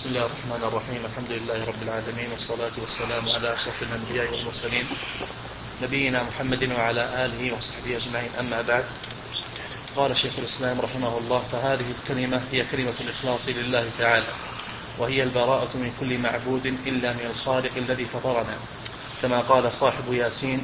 بسم الله الرحمن الرحيم. الحمد لله رب العالمين، والصلاة والسلام على أشرف الأنبياء والمرسلين نبينا محمد وعلى آله وصحبه أجمعين. أما بعد، قال شيخ الإسلام رحمه الله: فهذه الكلمة هي كلمة الإخلاص لله تعالى، وهي البراءة من كل معبود إلا من الخالق الذي فطرنا، كما قال صاحب ياسين: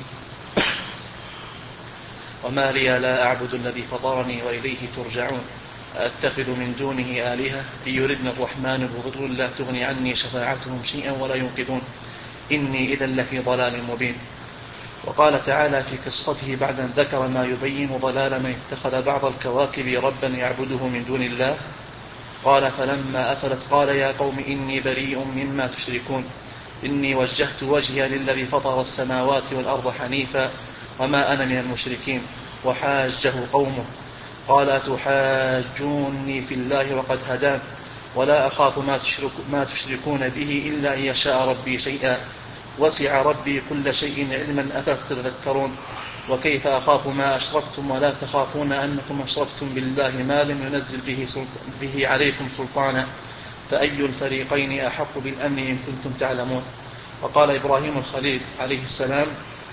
وما لي لا أعبد الذي فطرني وإليه ترجعون، أتخذ من دونه آلهة إن يردن الرحمن بضر لا تغني عني شفاعتهم شيئا ولا ينقذون، إني إذا لفي ضلال مبين. وقال تعالى في قصته بعد أن ذكر ما يبين ضلال من اتخذ بعض الكواكب ربا يعبده من دون الله، قال: فلما أفلت قال: يا قوم إني بريء مما تشركون، إني وجهت وجهي للذي فطر السماوات والأرض حنيفا وما أنا من المشركين. وحاجه قومه قال: أتحاجوني في الله وقد هدان، ولا أخاف ما تشركون به إلا أن يشاء ربي شيئا، وسع ربي كل شيء علما، أفتذكرون. وكيف أخاف ما أشركتم ولا تخافون أنكم أشركتم بالله ما لم ينزل به عليكم سلطانا، فأي الفريقين أحق بالأمن إن كنتم تعلمون. وقال إبراهيم الخليل عليه السلام: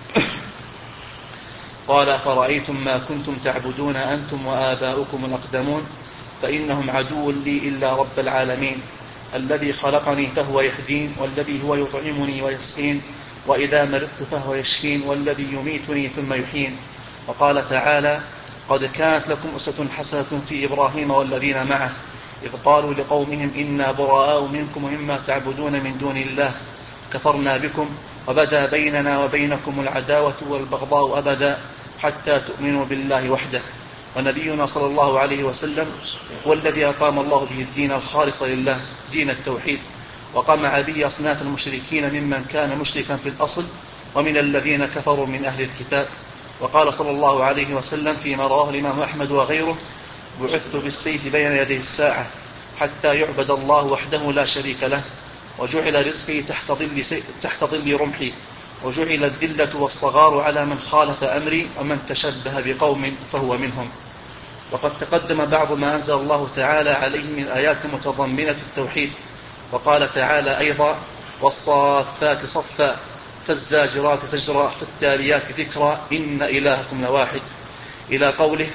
قال: أفرأيتم ما كنتم تعبدون أنتم وآباؤكم الأقدمون، فإنهم عدو لي إلا رب العالمين، الذي خلقني فهو يهدين، والذي هو يطعمني ويسقين، وإذا مرضت فهو يشفين، والذي يميتني ثم يحيين. وقال تعالى: قد كانت لكم أسوة حسنة في إبراهيم والذين معه إذ قالوا لقومهم إنا براء منكم ومما تعبدون من دون الله كفرنا بكم وبدا بيننا وبينكم العداوة والبغضاء أبدا حتى تؤمنوا بالله وحده. ونبينا صلى الله عليه وسلم هو الذي أقام الله به الدين الخالص لله، دين التوحيد، وقمع به أصناف المشركين ممن كان مشركا في الأصل ومن الذين كفروا من أهل الكتاب. وقال صلى الله عليه وسلم فيما رواه الإمام أحمد وغيره: بعثت بالسيف بين يدي الساعة حتى يعبد الله وحده لا شريك له، وجعل رزقي تحت ظل رمحي، وجعل الذلة والصغار على من خالف أمري، ومن تشبه بقوم فهو منهم. وقد تقدم بعض ما أنزل الله تعالى عليه من آيات متضمنة التوحيد. وقال تعالى أيضا: والصافات صفا فالزاجرات زجرا فالتاليات ذكرا إن إلهكم لواحد، إلى قوله: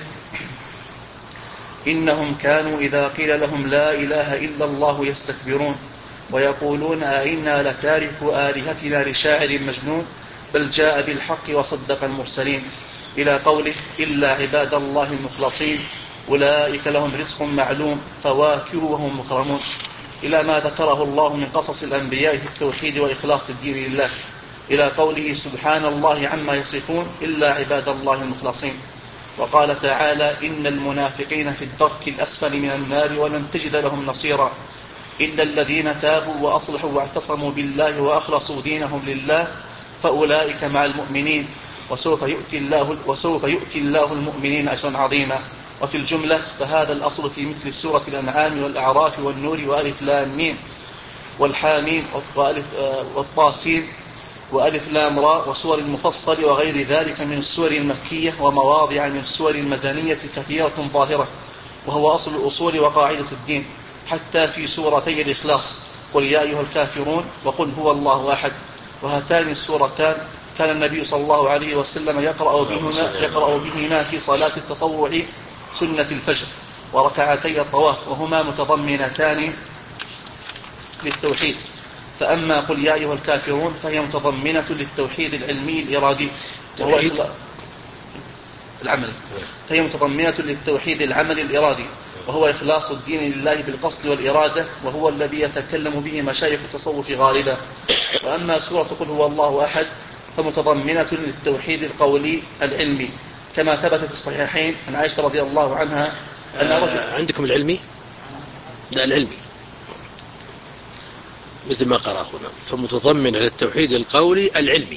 إنهم كانوا إذا قيل لهم لا إله إلا الله يستكبرون ويقولون أئنا لتاركوا آلهتنا لشاعر مجنون بل جاء بالحق وصدق المرسلين، إلى قوله: إلا عباد الله المخلصين أولئك لهم رزق معلوم فواكه وهم مكرمون، إلى ما ذكره الله من قصص الأنبياء في التوحيد وإخلاص الدين لله، إلى قوله: سبحان الله عما يصفون إلا عباد الله المخلصين. وقال تعالى: إن المنافقين في الدرك الأسفل من النار ولن تجد لهم نصيرا إلا الذين تابوا وأصلحوا واعتصموا بالله وأخلصوا دينهم لله فأولئك مع المؤمنين وسوف يؤتي الله المؤمنين أجرا عظيما. وفي الجملة فهذا الأصل في مثل سورة الأنعام والأعراف والنور وألف لام ميم والحاميم والطاسين وألف لام راء وسور المفصل وغير ذلك من السور المكية ومواضع من السور المدنية كثيرة ظاهرة، وهو أصل الأصول وقاعدة الدين، حتى في سورتي الإخلاص: قل يا أيها الكافرون وقل هو الله أحد. وهاتان السورتان كان النبي صلى الله عليه وسلم يقرأ بهما في صلاة التطوع سنة الفجر وركعتي الطواف، وهما متضمنتان للتوحيد. فأما قل يا أيها الكافرون فهي متضمنة للتوحيد العلمي الإرادي فهي متضمنة للتوحيد العملي الإرادي، وهو إخلاص الدين لله بالقصد والإرادة، وهو الذي يتكلم به مشايخ التصوف غالبا. وأما سورة قل هو الله أحد فمتضمنة للتوحيد القولي العلمي، كما ثبت في الصحيحين عن عائشة رضي الله عنها أن عندكم العلمي؟ لا، العلمي مثل ما قرأ أخونا، فمتضمن للتوحيد القولي العلمي.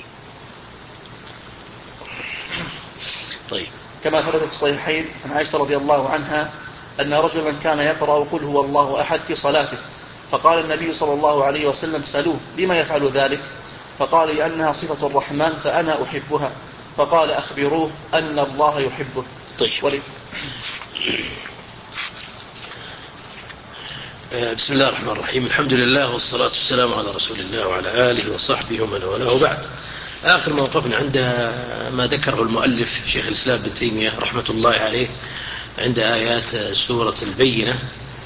طيب. كما ثبت في الصحيحين عن عائشة رضي الله عنها أن رجلا كان يقرأ قل هو الله أحد في صلاته، فقال النبي صلى الله عليه وسلم: سألوه لما يفعل ذلك؟ فقال: لأنها صفة الرحمن فأنا أحبها. فقال: أخبروه أن الله يحبه. طيب. بسم الله الرحمن الرحيم. الحمد لله والصلاة والسلام على رسول الله وعلى آله وصحبه ومن والاه، بعد. آخر ما وقفنا عند ما ذكره المؤلف شيخ الإسلام ابن تيمية رحمة الله عليه عند آيات سورة البينة،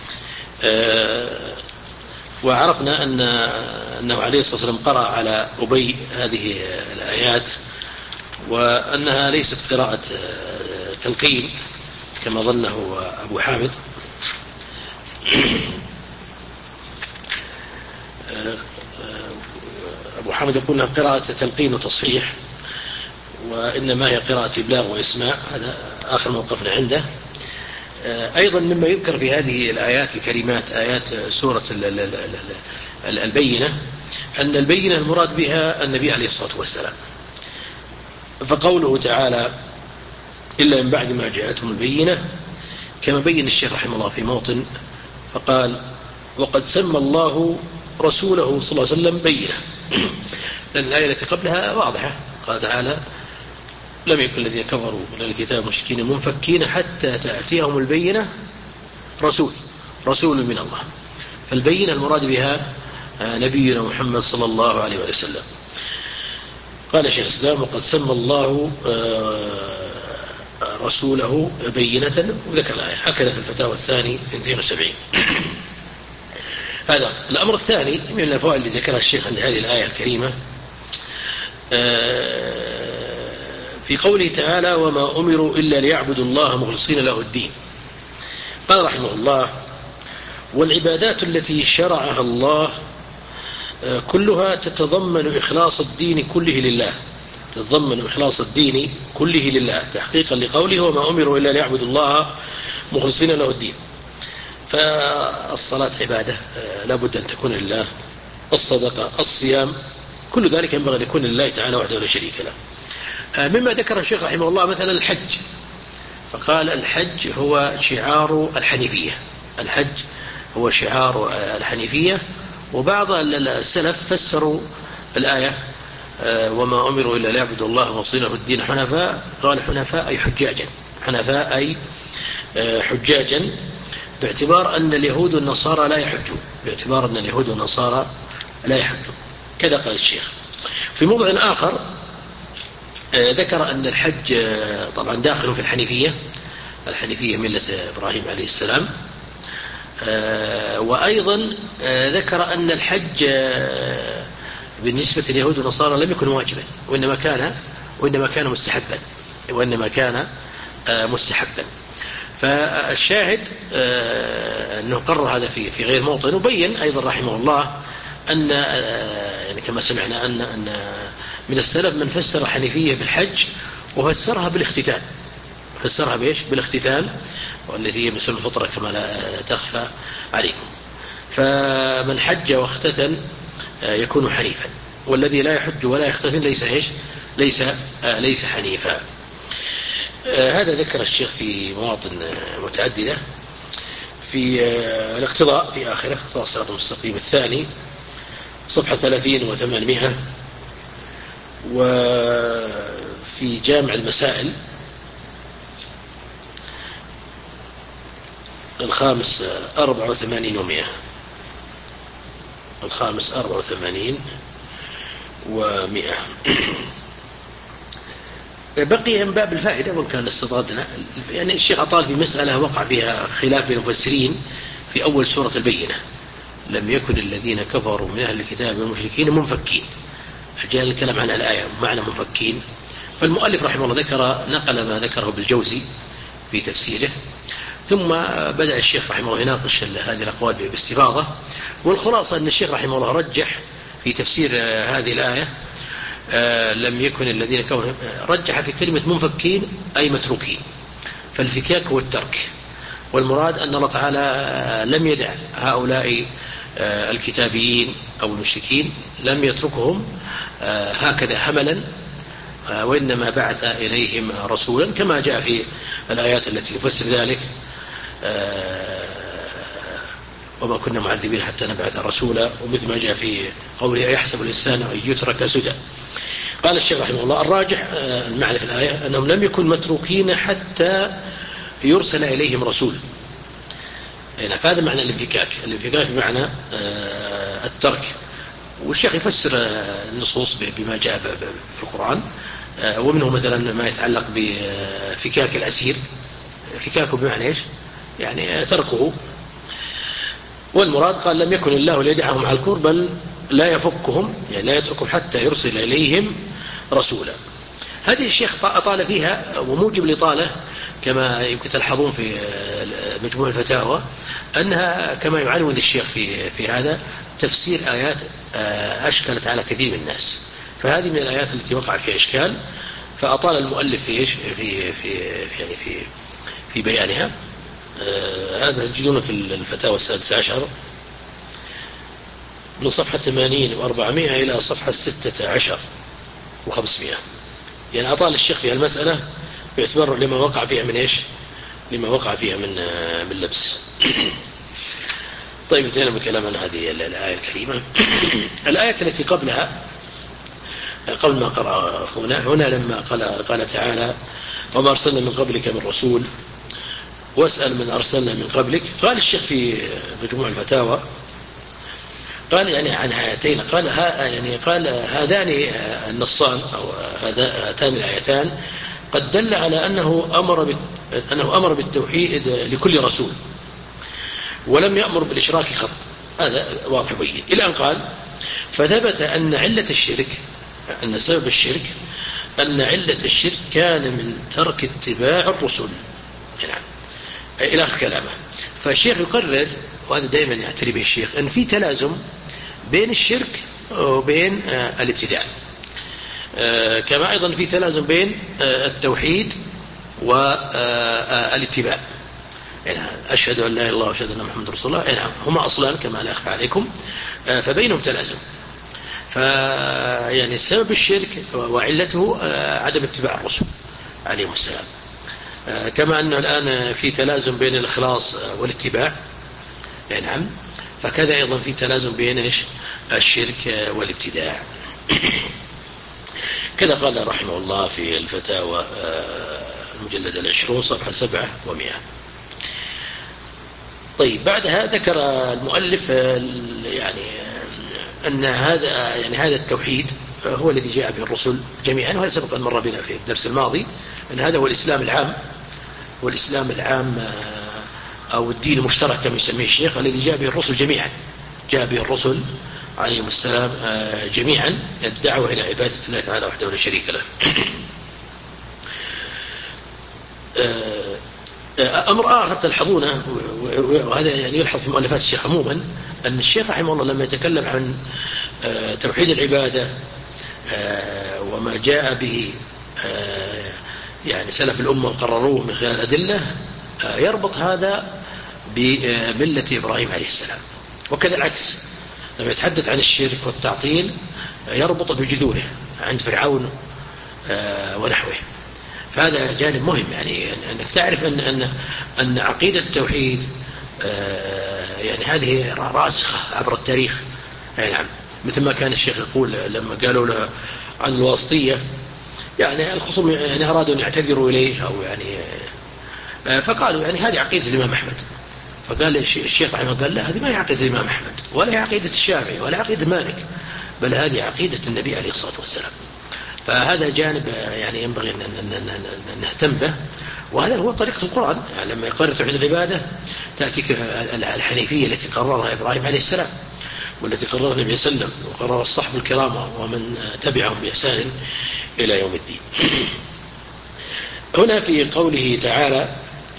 وعرفنا أنه عليه الصلاة والسلام قرأ على أبي هذه الآيات، وأنها ليست قراءة تلقين كما ظنه أبو حامد. أبو حامد يقول أنها قراءة تلقين وتصحيح، وإنما هي قراءة إبلاغ وإسماع. هذا آخر موقفنا عنده. أيضا مما يذكر في هذه الآيات الكريمات، آيات سورة البينة، أن البينة المراد بها النبي عليه الصلاة والسلام، فقوله تعالى إلا من بعد ما جاءتهم البينة، كما بين الشيخ رحمه الله في موطن فقال وقد سمى الله رسوله صلى الله عليه وسلم بينة، لأن الآية التي قبلها واضحة. قال تعالى لم يكن الذين كفروا من الكتاب مشركين منفكين حتى تأتيهم البينة، رسول من الله. فالبينة المراد بها نبينا محمد صلى الله عليه وسلم. قال شيخ الإسلام وقد سمى الله رسوله بينة، وذكر الآية هكذا في الفتاوى الثاني 72. هذا الأمر الثاني من الفوائد اللي ذكرها الشيخ عند هذه الآية الكريمة، في قوله تعالى وما أمروا إلا ليعبدوا الله مخلصين له الدين. قال رحمه الله والعبادات التي شرعها الله كلها تتضمن إخلاص الدين كله لله، تتضمن إخلاص الدين كله لله تحقيقا لقوله وما أمروا إلا ليعبدوا الله مخلصين له الدين. فالصلاة عبادة لا بد أن تكون لله، الصدقة، الصيام، كل ذلك ينبغي أن يكون لله تعالى وحده لا شريك له. مما ذكر الشيخ رحمه الله مثلا الحج، فقال الحج هو شعار الحنيفية، الحج هو شعار الحنيفية. وبعض السلف فسروا الآية وما أمروا إلا ليعبدوا الله مخلصين له الدين حنفاء، قال حنفاء أي حجاجا، حنفاء أي حجاجا، باعتبار أن اليهود والنصارى لا يحجون، باعتبار أن اليهود والنصارى لا يحجون. كذا قال الشيخ. في موضع آخر ذكر أن الحج طبعا داخل في الحنيفية، الحنيفية ملة إبراهيم عليه السلام. وأيضا ذكر أن الحج بالنسبة لليهود والنصارى لم يكن واجبا، وإنما كان مستحبا. فالشاهد أنه قرر هذا في غير موطن. وبين أيضا رحمه الله أن يعني كما سمعنا أن من السلف من فسر الحنيفية بالحج وفسرها بالاختتان، فسرها بإيش؟ بالاختتان، والتي هي مثل الفطرة كما لا تخفى عليكم. فمن حج واختتن يكون حنيفا، والذي لا يحج ولا يختتن ليس إيش؟ ليس حنيفا. هذا ذكر الشيخ في مواطن متعددة. في الاقتضاء في آخره اقتضاء الصراط المستقيم الثاني صفحة 30 و800، وفي جامع المسائل الخامس 84 و100، الخامس 84 و100. بقي من باب الفائدة وإن كان استطردنا، يعني الشيخ أطال في مسألة وقع فيها خلاف بين المفسرين في أول سورة البينة، لم يكن الذين كفروا من أهل الكتاب والمشركين منفكين. جاء الكلام عن الآية معنى منفكين، فالمؤلف رحمه الله نقل ما ذكره بالجوزي في تفسيره، ثم بدأ الشيخ رحمه الله يناقش هذه الأقوال باستفاضة. والخلاصة أن الشيخ رحمه الله رجح في تفسير هذه الآية لم يكن الذين كفروا، رجح في كلمة منفكين أي متروكين، فالفكاك هو الترك، والمراد أن الله تعالى لم يدع هؤلاء الكتابيين أو المشركين، لم يتركهم هكذا هملا، وإنما بعث إليهم رسولا كما جاء في الآيات التي تفسر ذلك وما كنا معذبين حتى نبعث رسولا، ومثل ما جاء في قوله يحسب الإنسان أن يترك سدى. قال الشيخ رحمه الله الراجح المعنى في الآية أنهم لم يكن متروكين حتى يرسل إليهم رسول، يعني فهذا معنى الانفكاك بمعنى الترك. والشيخ يفسر النصوص بما جاء في القرآن، ومنه مثلا ما يتعلق بفكاك الأسير، فكاكه بمعنى إيش؟ يعني تركه. والمراد قال لم يكن الله ليدعهم على الكفر بل لا يفكهم، يعني لا يتركهم حتى يرسل إليهم رسولا. هذه الشيخ أطال فيها، وموجب الإطالة كما يمكن تلحظون في مجموع الفتاوى أنها كما يعنون الشيخ في هذا تفسير آيات أشكلت على كثير من الناس، فهذه من الآيات التي وقع فيها إشكال، فأطال المؤلف في بيانها. هذا تجدون في الفتاوى 16 من صفحة 80 و400 إلى صفحة 16 و500. يعني أطال الشيخ في المسألة باعتبار لما وقع فيها من إيش؟ لما وقع فيها من لبس. طيب انتهينا من كلام عن هذه الآية الكريمة. الآية التي قبلها قبل ما قرأ أخونا هنا لما قال تعالى وما أرسلنا من قبلك من رسول واسأل من أرسلنا من قبلك. قال الشيخ في مجموع الفتاوى قال يعني عن هاتين قال هذان النصان أو هاتان الآيتان قد دل على أنه أمر بالتوحيد لكل رسول ولم يأمر بالإشراك قط. هذا واضح بين. إلى أن قال فثبت أن سبب الشرك أن علة الشرك كان من ترك اتباع الرسل. يعني إلى آخر كلامه. فالشيخ يقرر، وهذا دائما يعتري به الشيخ، أن في تلازم بين الشرك وبين الابتداع، كما أيضا في تلازم بين التوحيد والاتباع. يعني أشهد أن لا إله إلا الله وأشهد أن محمد رسول الله، يعني هما أصلان كما لا أخفى عليكم، فبينهم تلازم. يعني سبب الشرك وعلته عدم اتباع الرسول عليهم السلام، كما أنه الآن في تلازم بين الإخلاص والاتباع، يعني نعم، فكذا أيضا في تلازم بين الشرك والابتداع. كذا قال رحمه الله في الفتاوى المجلد 20 صفحة 700. طيب بعدها ذكر المؤلف يعني أن هذا التوحيد هو الذي جاء به الرسل جميعا، وهذا سبق أن مر بنا في الدرس الماضي، أن هذا هو الإسلام العام، والإسلام العام أو الدين المشترك كما يسميه الشيخ الذي جاء به الرسل جميعا، جاء به الرسل عليهم السلام جميعا، الدعوة إلى عبادة الله تعالى وحده لا شريك له. أمر آخر تلحظونه، وهذا يعني يلحظ في مؤلفات الشيخ عموما، أن الشيخ رحمه الله لما يتكلم عن توحيد العبادة وما جاء به يعني سلف الأمة وقرروه من خلال الأدلة، يربط هذا بملة إبراهيم عليه السلام. وكذا العكس لما يتحدث عن الشرك والتعطيل يربط بجذوره عند فرعون ونحوه. فهذا جانب مهم، يعني أنك تعرف أن عقيدة التوحيد يعني هذه راسخة عبر التاريخ. يعني نعم، مثل ما كان الشيخ يقول لما قالوا له عن الواسطية، يعني الخصوم يعني أرادوا أن يعتذروا إليه أو يعني فقالوا يعني هذه عقيدة الإمام أحمد. فقال الشيخ رحمه قال لا، هذه ما هي عقيدة الإمام أحمد ولا هي عقيدة الشافعي ولا عقيدة مالك، بل هذه عقيدة النبي عليه الصلاة والسلام. فهذا جانب يعني ينبغي أن نهتم به، وهذا هو طريقة القرآن. يعني لما يقرر توحيد العبادة تأتيك الحنيفية التي قررها إبراهيم عليه السلام، والتي قررها النبي صلى الله عليه وسلم، وقرر الصحب الكرامة ومن تبعهم بإحسان إلى يوم الدين. هنا في قوله تعالى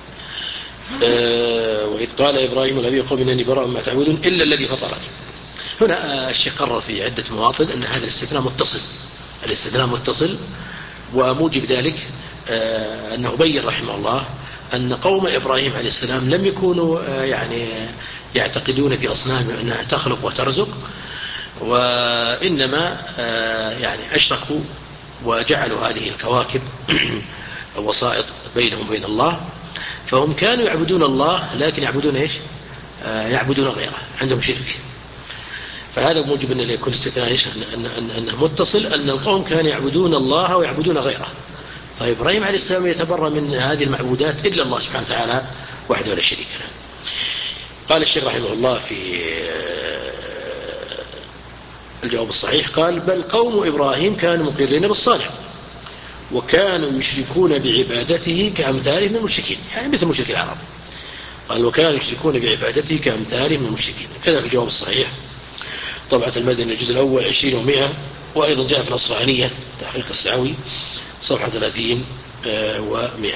وإذ قال إبراهيم لأبيه قوم إنني براء مما تعبدون إلا الذي فطرني. هنا الشيخ قرر في عدة مواطن أن هذا الاستثناء متصل، وموجب ذلك أنه بين رحمه الله أن قوم إبراهيم عليه السلام لم يكونوا يعني يعتقدون في أصنامهم أنها تخلق وترزق، وإنما يعني أشركوا وجعلوا هذه الكواكب وسائط بينهم وبين الله. فهم كانوا يعبدون الله لكن يعبدون إيش؟ يعبدون غيره، عندهم شرك. فهذا موجب أن يكون استثناء إيش؟ أنه متصل، أن القوم كانوا يعبدون الله ويعبدون غيره. فإبراهيم عليه السلام يتبرأ من هذه المعبودات إلا الله سبحانه وتعالى وحده لا شريك له. قال الشيخ رحمه الله في الجواب الصحيح، قال: بل قوم إبراهيم كانوا مقرين بالصالح وكانوا يشركون بعبادته كأمثاله من المشركين، يعني مثل مشرك العرب. قال: وكانوا يشركون بعبادته كأمثاله من المشركين. كذا في الجواب الصحيح طبعة المدني الجزء الأول 20 و100، وأيضا جاء في الأصفهانية تحقيق السعوي صفحة 30 و100.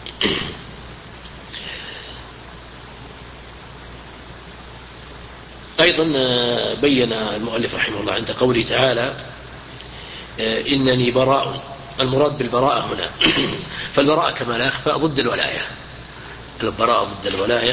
أيضا بين المؤلف رحمه الله عند قوله تعالى: إنني براء، المراد بالبراءة هنا فالبراءة كما لا يخفى ضد الولاية، البراءة ضد الولاية.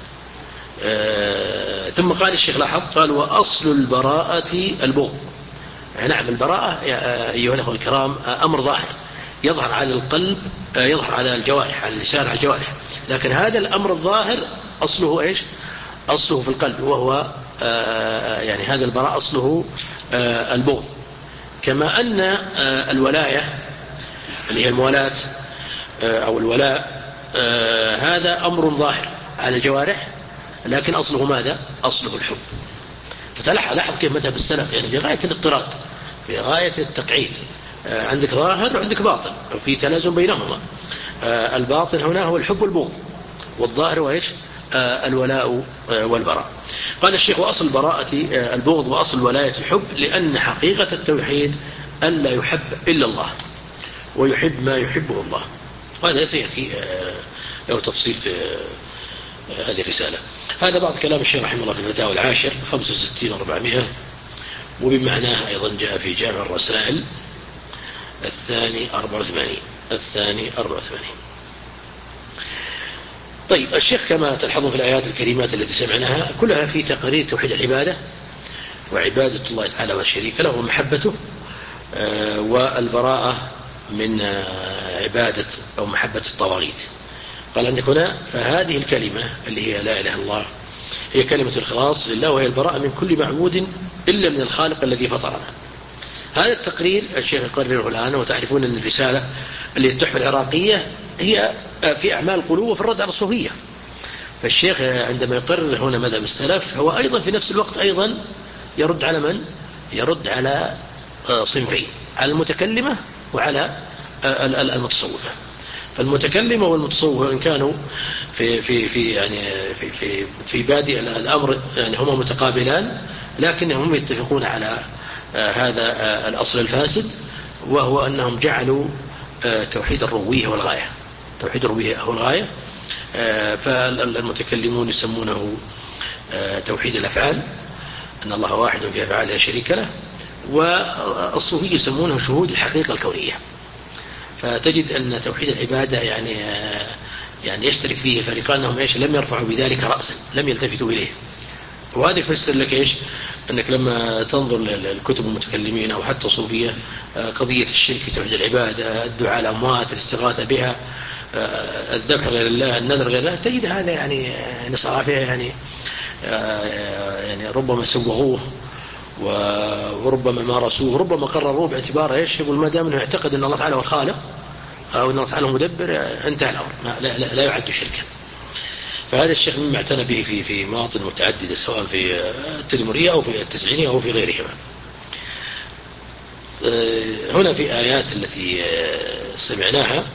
ثم قال الشيخ لاحظ، قال: وأصل البراءة البغض. نعم، البراءة أيها الأخوة الكرام أمر ظاهر يظهر على القلب، يظهر على الجوارح، على اللسان، على الجوارح، لكن هذا الأمر الظاهر أصله إيش؟ أصله في القلب، وهو يعني هذا البراء أصله البغض. كما أن الولاية اللي هي الموالاة أو الولاء هذا أمر ظاهر على الجوارح، لكن أصله ماذا؟ أصله الحب. فتلاحظ كيف مذهب السلف يعني في غاية الاضطراد، في غاية التقعيد، عندك ظاهر وعندك باطن وفي تلازم بينهما. الباطن هنا هو الحب والبغض، والظاهر هو إيش؟ الولاء والبراء. قال الشيخ: وأصل البراءة البغض، وأصل الولاية الحب، لأن حقيقة التوحيد أن لا يحب إلا الله ويحب ما يحبه الله. وهذا سيأتي له تفصيل في هذه الرسالة. هذا بعض كلام الشيخ رحمه الله في الفتاوى العاشر 65 و400، وبمعناه أيضا جاء في جامع الرسائل الثاني 84. طيب، الشيخ كما تلحظون في الآيات الكريمات التي سمعناها كلها في تقرير توحيد العبادة وعبادة الله تعالى والشريك له ومحبته، والبراءة من عبادة أو محبة الطواغيت. قال عندك هنا: فهذه الكلمة اللي هي لا إله إلا الله هي كلمة الخلاص لله، وهي البراءة من كل معبود إلا من الخالق الذي فطرنا. هذا التقرير الشيخ يقرره الآن. وتعرفون أن الرسالة اللي التحفة العراقية هي في أعمال القلوب وفي الرد على الصوفية. فالشيخ عندما يقرر هنا مذهب السلف هو أيضا في نفس الوقت أيضا يرد على من؟ يرد على صنفين: على المتكلمة وعلى المتصوفة. فالمتكلمة والمتصوفة إن كانوا في بادئ الأمر يعني هما متقابلان، لكنهم يتفقون على هذا الأصل الفاسد، وهو أنهم جعلوا توحيد الربوبية والغاية، توحيد الربوبية هو الغاية. فالمتكلمون يسمونه توحيد الأفعال، أن الله واحد في أفعاله لا شريك له، والصوفية يسمونه شهود الحقيقة الكونية. فتجد أن توحيد العبادة يعني يشترك فيه فريقان، أنهم إيش؟ لم يرفعوا بذلك رأسا، لم يلتفتوا إليه. وهذا يفسر لك إيش؟ أنك لما تنظر للكتب المتكلمين أو حتى الصوفية، قضية الشرك في توحيد العبادة، الدعاء الأموات، الاستغاثة بها، الذبح غير الله، النذر غير الله، تجد هذا يعني نصارى فيها يعني ربما سوغوه وربما مارسوه، ربما قرروه باعتبار ايش؟ يقول ما دام انه يعتقد ان الله تعالى هو الخالق او ان الله تعالى مدبر انتهى الامر، لا يعد شركا. فهذا الشيخ مما اعتنى به في مواطن متعدده، سواء في التدمريه او في التسعينيه او في غيرهما. هنا في آيات التي سمعناها: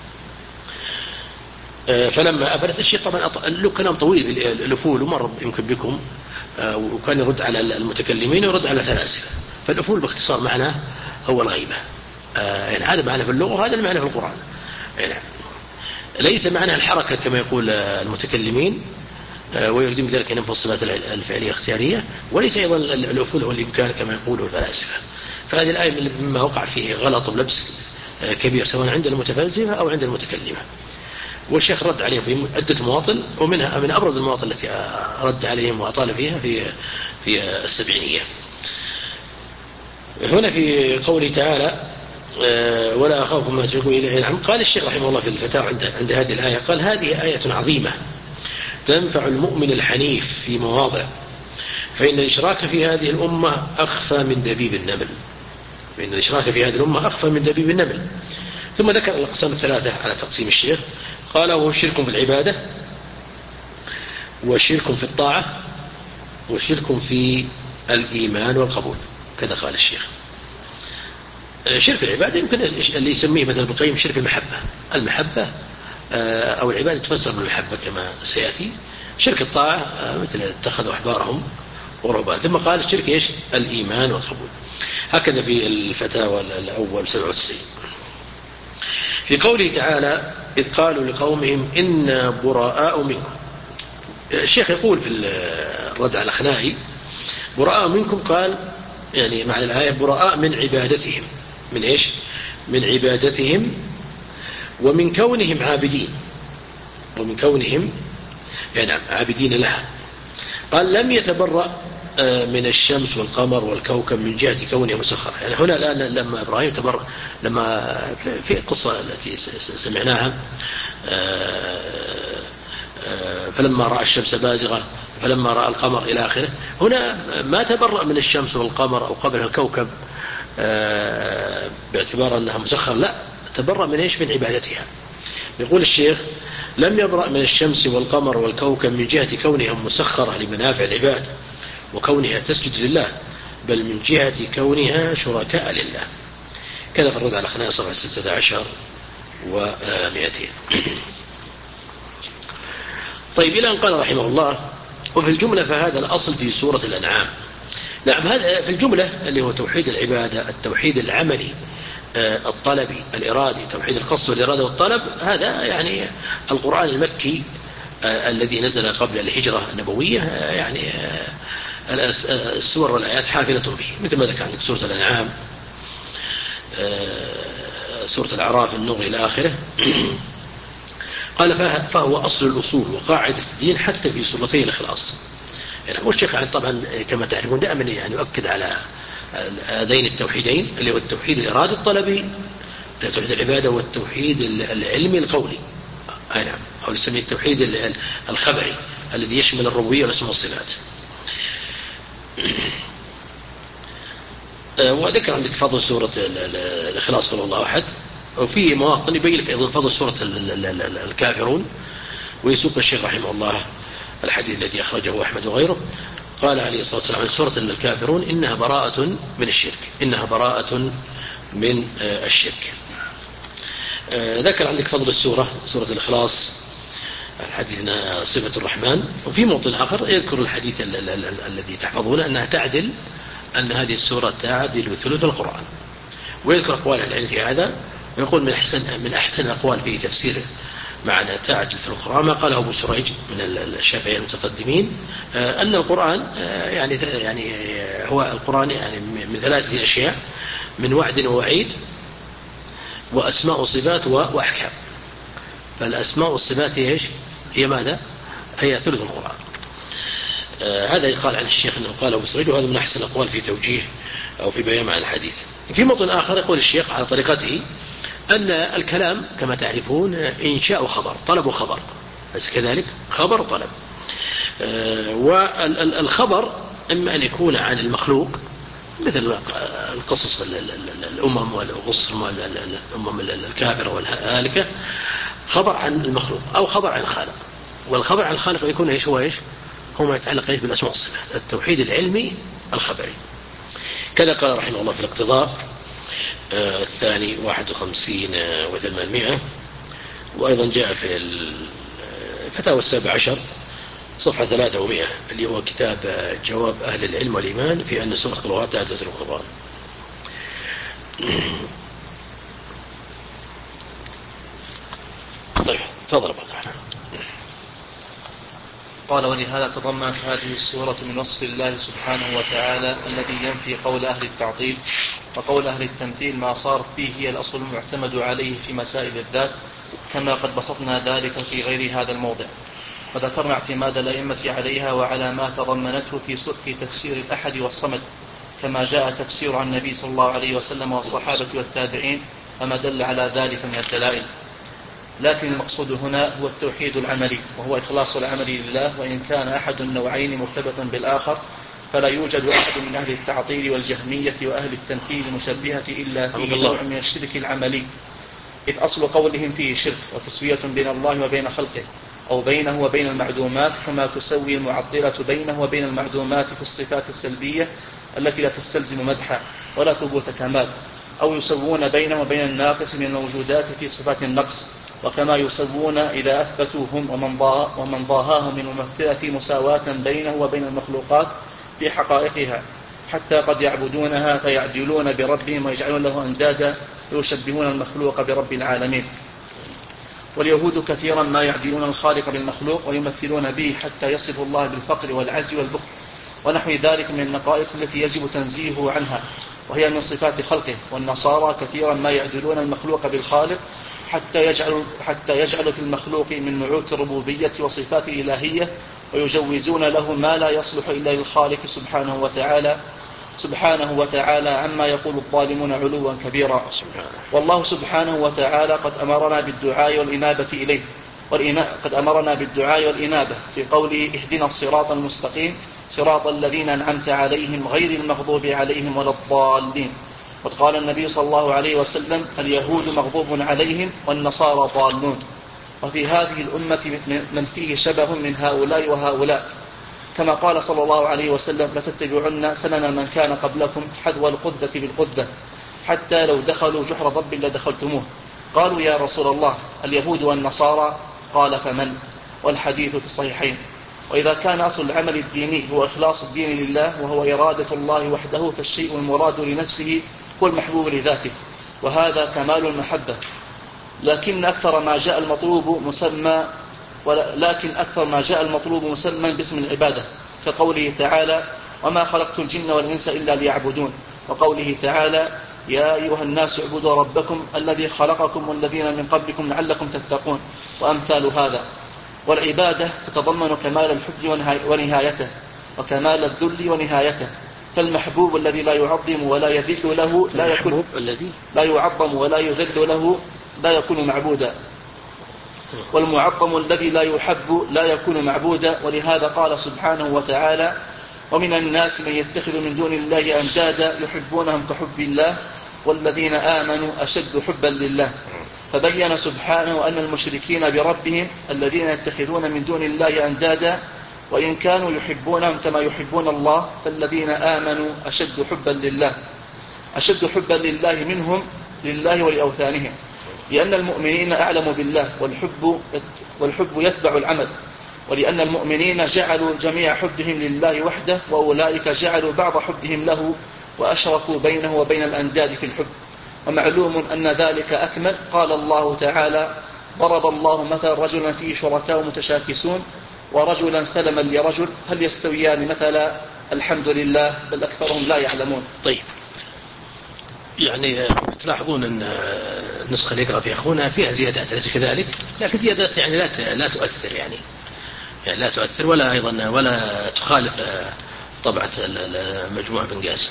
فلما أفلت الشيخ طبعا له كلام طويل الأفول، ومر يمكن بكم، وكان يرد على المتكلمين ويرد على الفلاسفة. فالأفول باختصار معناه هو الغيبة، يعني هذا معنى في اللغة وهذا المعنى في القرآن. يعني ليس معناه الحركة كما يقول المتكلمين، ويريدون بذلك أن المفصلات الفعلية الاختيارية، وليس أيضا الأفول هو الإمكان كما يقوله الفلاسفة. فهذه الآية مما وقع فيه غلط ولبس كبير سواء عند المتفلسفة أو عند المتكلمة. والشيخ رد عليهم في عدة مواطن، ومنها من أبرز المواطن التي رد عليهم وأطال فيها في السبعينية. هنا في قوله تعالى: ولا أخاف ما تشركون إليه. نعم، قال الشيخ رحمه الله في الفتاوى عند هذه الآية، قال: هذه آية عظيمة تنفع المؤمن الحنيف في مواضع، فإن الإشراك في هذه الأمة أخفى من دبيب النمل. فإن الإشراك في هذه الأمة أخفى من دبيب النمل. ثم ذكر الأقسام الثلاثة على تقسيم الشيخ. قال: وهو الشرك في العبادة، وشرك في الطاعة وشرك في الإيمان والقبول، كذا قال الشيخ. شرك العبادة يمكن اللي يسميه مثلا ابن القيم شرك المحبة أو العبادة تفسر بالمحبة كما سيأتي. شرك الطاعة مثل اتخذوا أحبارهم ورهبان. ثم قال الشرك إيش؟ الإيمان والقبول. هكذا في الفتاوى الأول 97. في قوله تعالى إذ قالوا لقومهم إنا براء منكم. الشيخ يقول في الرد على الأخنائي براء منكم، قال يعني معنى الآية براء من عبادتهم. من إيش؟ من عبادتهم ومن كونهم عابدين، ومن كونهم يعني عابدين لها. قال لم يتبرأ من الشمس والقمر والكوكب من جهة كونه مسخر. يعني هنا الآن لما إبراهيم تبرأ، لما في القصة التي سمعناها فلما رأى الشمس بازغة فلما رأى القمر إلى آخره، هنا ما تبرأ من الشمس والقمر أو قبلها الكوكب باعتبار أنها مسخر، لا، تبرأ من إيش؟ من عبادتها. يقول الشيخ لم يبرأ من الشمس والقمر والكوكب من جهة كونها مسخرة لمنافع العباد وكونها تسجد لله، بل من جهة كونها شركاء لله. كذا في الرد على خناء صفحة 16 و200. طيب إلى أن قال رحمه الله وفي الجملة فهذا الأصل في سورة الأنعام. نعم، هذا في الجملة اللي هو توحيد العبادة، التوحيد العملي الطلبي الإرادي، توحيد القصد والإرادة والطلب، هذا يعني القرآن المكي الذي نزل قبل الهجرة النبوية، يعني السور والآيات حافلة به، مثل ما ذكر عندك سورة الأنعام، سورة الأعراف، النور إلى آخره. قال فهو أصل الأصول وقاعدة الدين حتى في سورتي الإخلاص. يعني والشيخ طبعا كما تعرفون دائما يعني يؤكد على هذين التوحيدين، اللي هو التوحيد الإرادي الطلبي، توحيد العبادة، والتوحيد العلمي القولي، نعم، أو يسميه التوحيد الخبري الذي يشمل الربوبية والاسم والصفات. وذكر عندك فضل سورة الإخلاص قل الله أحد، وفي مواطن يبين لك أيضا فضل سورة الكافرون. ويسوق الشيخ رحمه الله الحديث الذي أخرجه أحمد وغيره، قال عليه الصلاة والسلام عن سورة الكافرون إنها براءة من الشرك، إنها براءة من الشرك. ذكر عندك فضل السورة، سورة الإخلاص، الحديث صفة الرحمن. وفي موطن آخر يذكر الحديث الذي تحفظونه أنها تعدل، أن هذه السورة تعدل ثلث القرآن. ويذكر أقوال العلم في هذا، ويقول من أحسن الأقوال في تفسيره معنى تعدل في القرآن ما قاله أبو سريج من الشافعية المتقدمين، أن القرآن يعني هو القرآن يعني من 3 أشياء: من وعد ووعيد، وأسماء وصفات وأحكام. فالأسماء والصفات هي إيش؟ هي ماذا؟ هي ثلث القرآن. هذا يقال عن الشيخ أنه قال أبو سريج، وهذا من أحسن الأقوال في توجيه أو في بيان معنى الحديث. في موطن آخر يقول الشيخ على طريقته أن الكلام كما تعرفون إنشاء وخبر، طلب وخبر، بس كذلك خبر وطلب. والخبر إما أن يكون عن المخلوق مثل القصص الأمم والقصص الأمم الكافرة والهالكة، خبر عن المخلوق، أو خبر عن الخالق. والخبر عن الخالق يكون إيش؟ هو ما يتعلق به بالأسماء والصفات، التوحيد العلمي الخبري. كذا قال رحمه الله في الاقتضاء الثاني 51 و800. وأيضا جاء في الفتاوى 17 صفحة 300، اللي هو كتاب جواب أهل العلم والإيمان في أن سورة القرآن تعدد القرآن. طيب تفضل أبو عبد الرحمن. قال ولهذا تضمنت هذه السورة من وصف الله سبحانه وتعالى الذي ينفي قول أهل التعطيل وقول أهل التمثيل ما صارت به هي الأصل المعتمد عليه في مسائل الذات، كما قد بسطنا ذلك في غير هذا الموضع، وذكرنا اعتماد الأئمة عليها وعلى ما تضمنته في تفسير الأحد والصمد، كما جاء تفسير عن النبي صلى الله عليه وسلم والصحابة والتابعين، وما دل على ذلك من الدلائل. لكن المقصود هنا هو التوحيد العملي، وهو إخلاص العمل لله، وإن كان أحد النوعين مرتبطا بالآخر، فلا يوجد أحد من أهل التعطيل والجهمية وأهل التمثيل المشبهة إلا فيه نوع من الشرك العملي، إذ أصل قولهم فيه شرك وتسوية بين الله وبين خلقه، أو بينه وبين المعدومات، كما تسوي المعطلة بينه وبين المعدومات في الصفات السلبية التي لا تستلزم مدحا ولا ثبوت كمال، أو يسوون بينه وبين الناقص من الموجودات في صفات النقص، وكما يسوون إذا أثبتوا هم ومن ضاهاهم من الممثلة مساواة بينه وبين المخلوقات في حقائقها، حتى قد يعبدونها فيعدلون بربهم ويجعلون له أندادا ويشبهون المخلوق برب العالمين. واليهود كثيرا ما يعدلون الخالق بالمخلوق ويمثلون به حتى يصفوا الله بالفقر والعجز والبخل ونحو ذلك من النقائص التي يجب تنزيهه عنها، وهي من صفات خلقه. والنصارى كثيرا ما يعدلون المخلوق بالخالق حتى يجعلوا في المخلوق من نعوت الربوبية وصفات الإلهية، ويجوزون له ما لا يصلح إلا للخالق سبحانه وتعالى عما يقول الظالمون علوا كبيرا. والله سبحانه وتعالى قد أمرنا بالدعاء والإنابة إليه، قد أمرنا بالدعاء والإنابة في قوله اهدنا الصراط المستقيم صراط الذين أنعمت عليهم غير المغضوب عليهم ولا الضالين. وقد قال النبي صلى الله عليه وسلم اليهود مغضوب عليهم والنصارى ضالون. وفي هذه الأمة من فيه شبه من هؤلاء وهؤلاء، كما قال صلى الله عليه وسلم لتتبعن سنن من كان قبلكم حذو القذة بالقذة حتى لو دخلوا جحر ضب لدخلتموه. قالوا يا رسول الله اليهود والنصارى؟ قال فمن؟ والحديث في الصحيحين. وإذا كان أصل العمل الديني هو إخلاص الدين لله وهو إرادة الله وحده، فالشيء المراد لنفسه هو المحبوب لذاته، وهذا كمال المحبة. لكن أكثر ما جاء المطلوب مسمى باسم العبادة، كقوله تعالى وما خلقت الجن والإنس إلا ليعبدون، وقوله تعالى يا أيها الناس اعبدوا ربكم الذي خلقكم والذين من قبلكم لعلكم تتقون، وأمثال هذا. والعبادة تتضمن كمال الحب ونهايته، وكمال الذل ونهايته. فالمحبوب الذي لا يعظم ولا يذل له لا يكون معبودا، والمعظم الذي لا يحب لا يكون معبودا. ولهذا قال سبحانه وتعالى ومن الناس من يتخذ من دون الله أندادا يحبونهم كحب الله والذين آمنوا أشد حبا لله. فبين سبحانه أن المشركين بربهم الذين يتخذون من دون الله أندادا وإن كانوا يحبونهم كما يحبون الله، فالذين آمنوا أشد حبا لله منهم لله ولأوثانهم، لأن المؤمنين أعلم بالله والحب يتبع العمل، ولأن المؤمنين جعلوا جميع حبهم لله وحده، وأولئك جعلوا بعض حبهم له وأشركوا بينه وبين الأنداد في الحب. ومعلوم أن ذلك أكمل. قال الله تعالى ضرب الله مثلا رجلا فيه شركاء متشاكسون ورجلا سلما لرجل هل يستويان مثلا الحمد لله بل أكثرهم لا يعلمون. طيب، يعني تلاحظون أن النسخة اللي يقرأ فيها أخونا فيها زيادات ليس كذلك، لكن زيادات يعني لا تؤثر يعني لا تؤثر ولا تخالف طبعة مجموعة بن قاسم.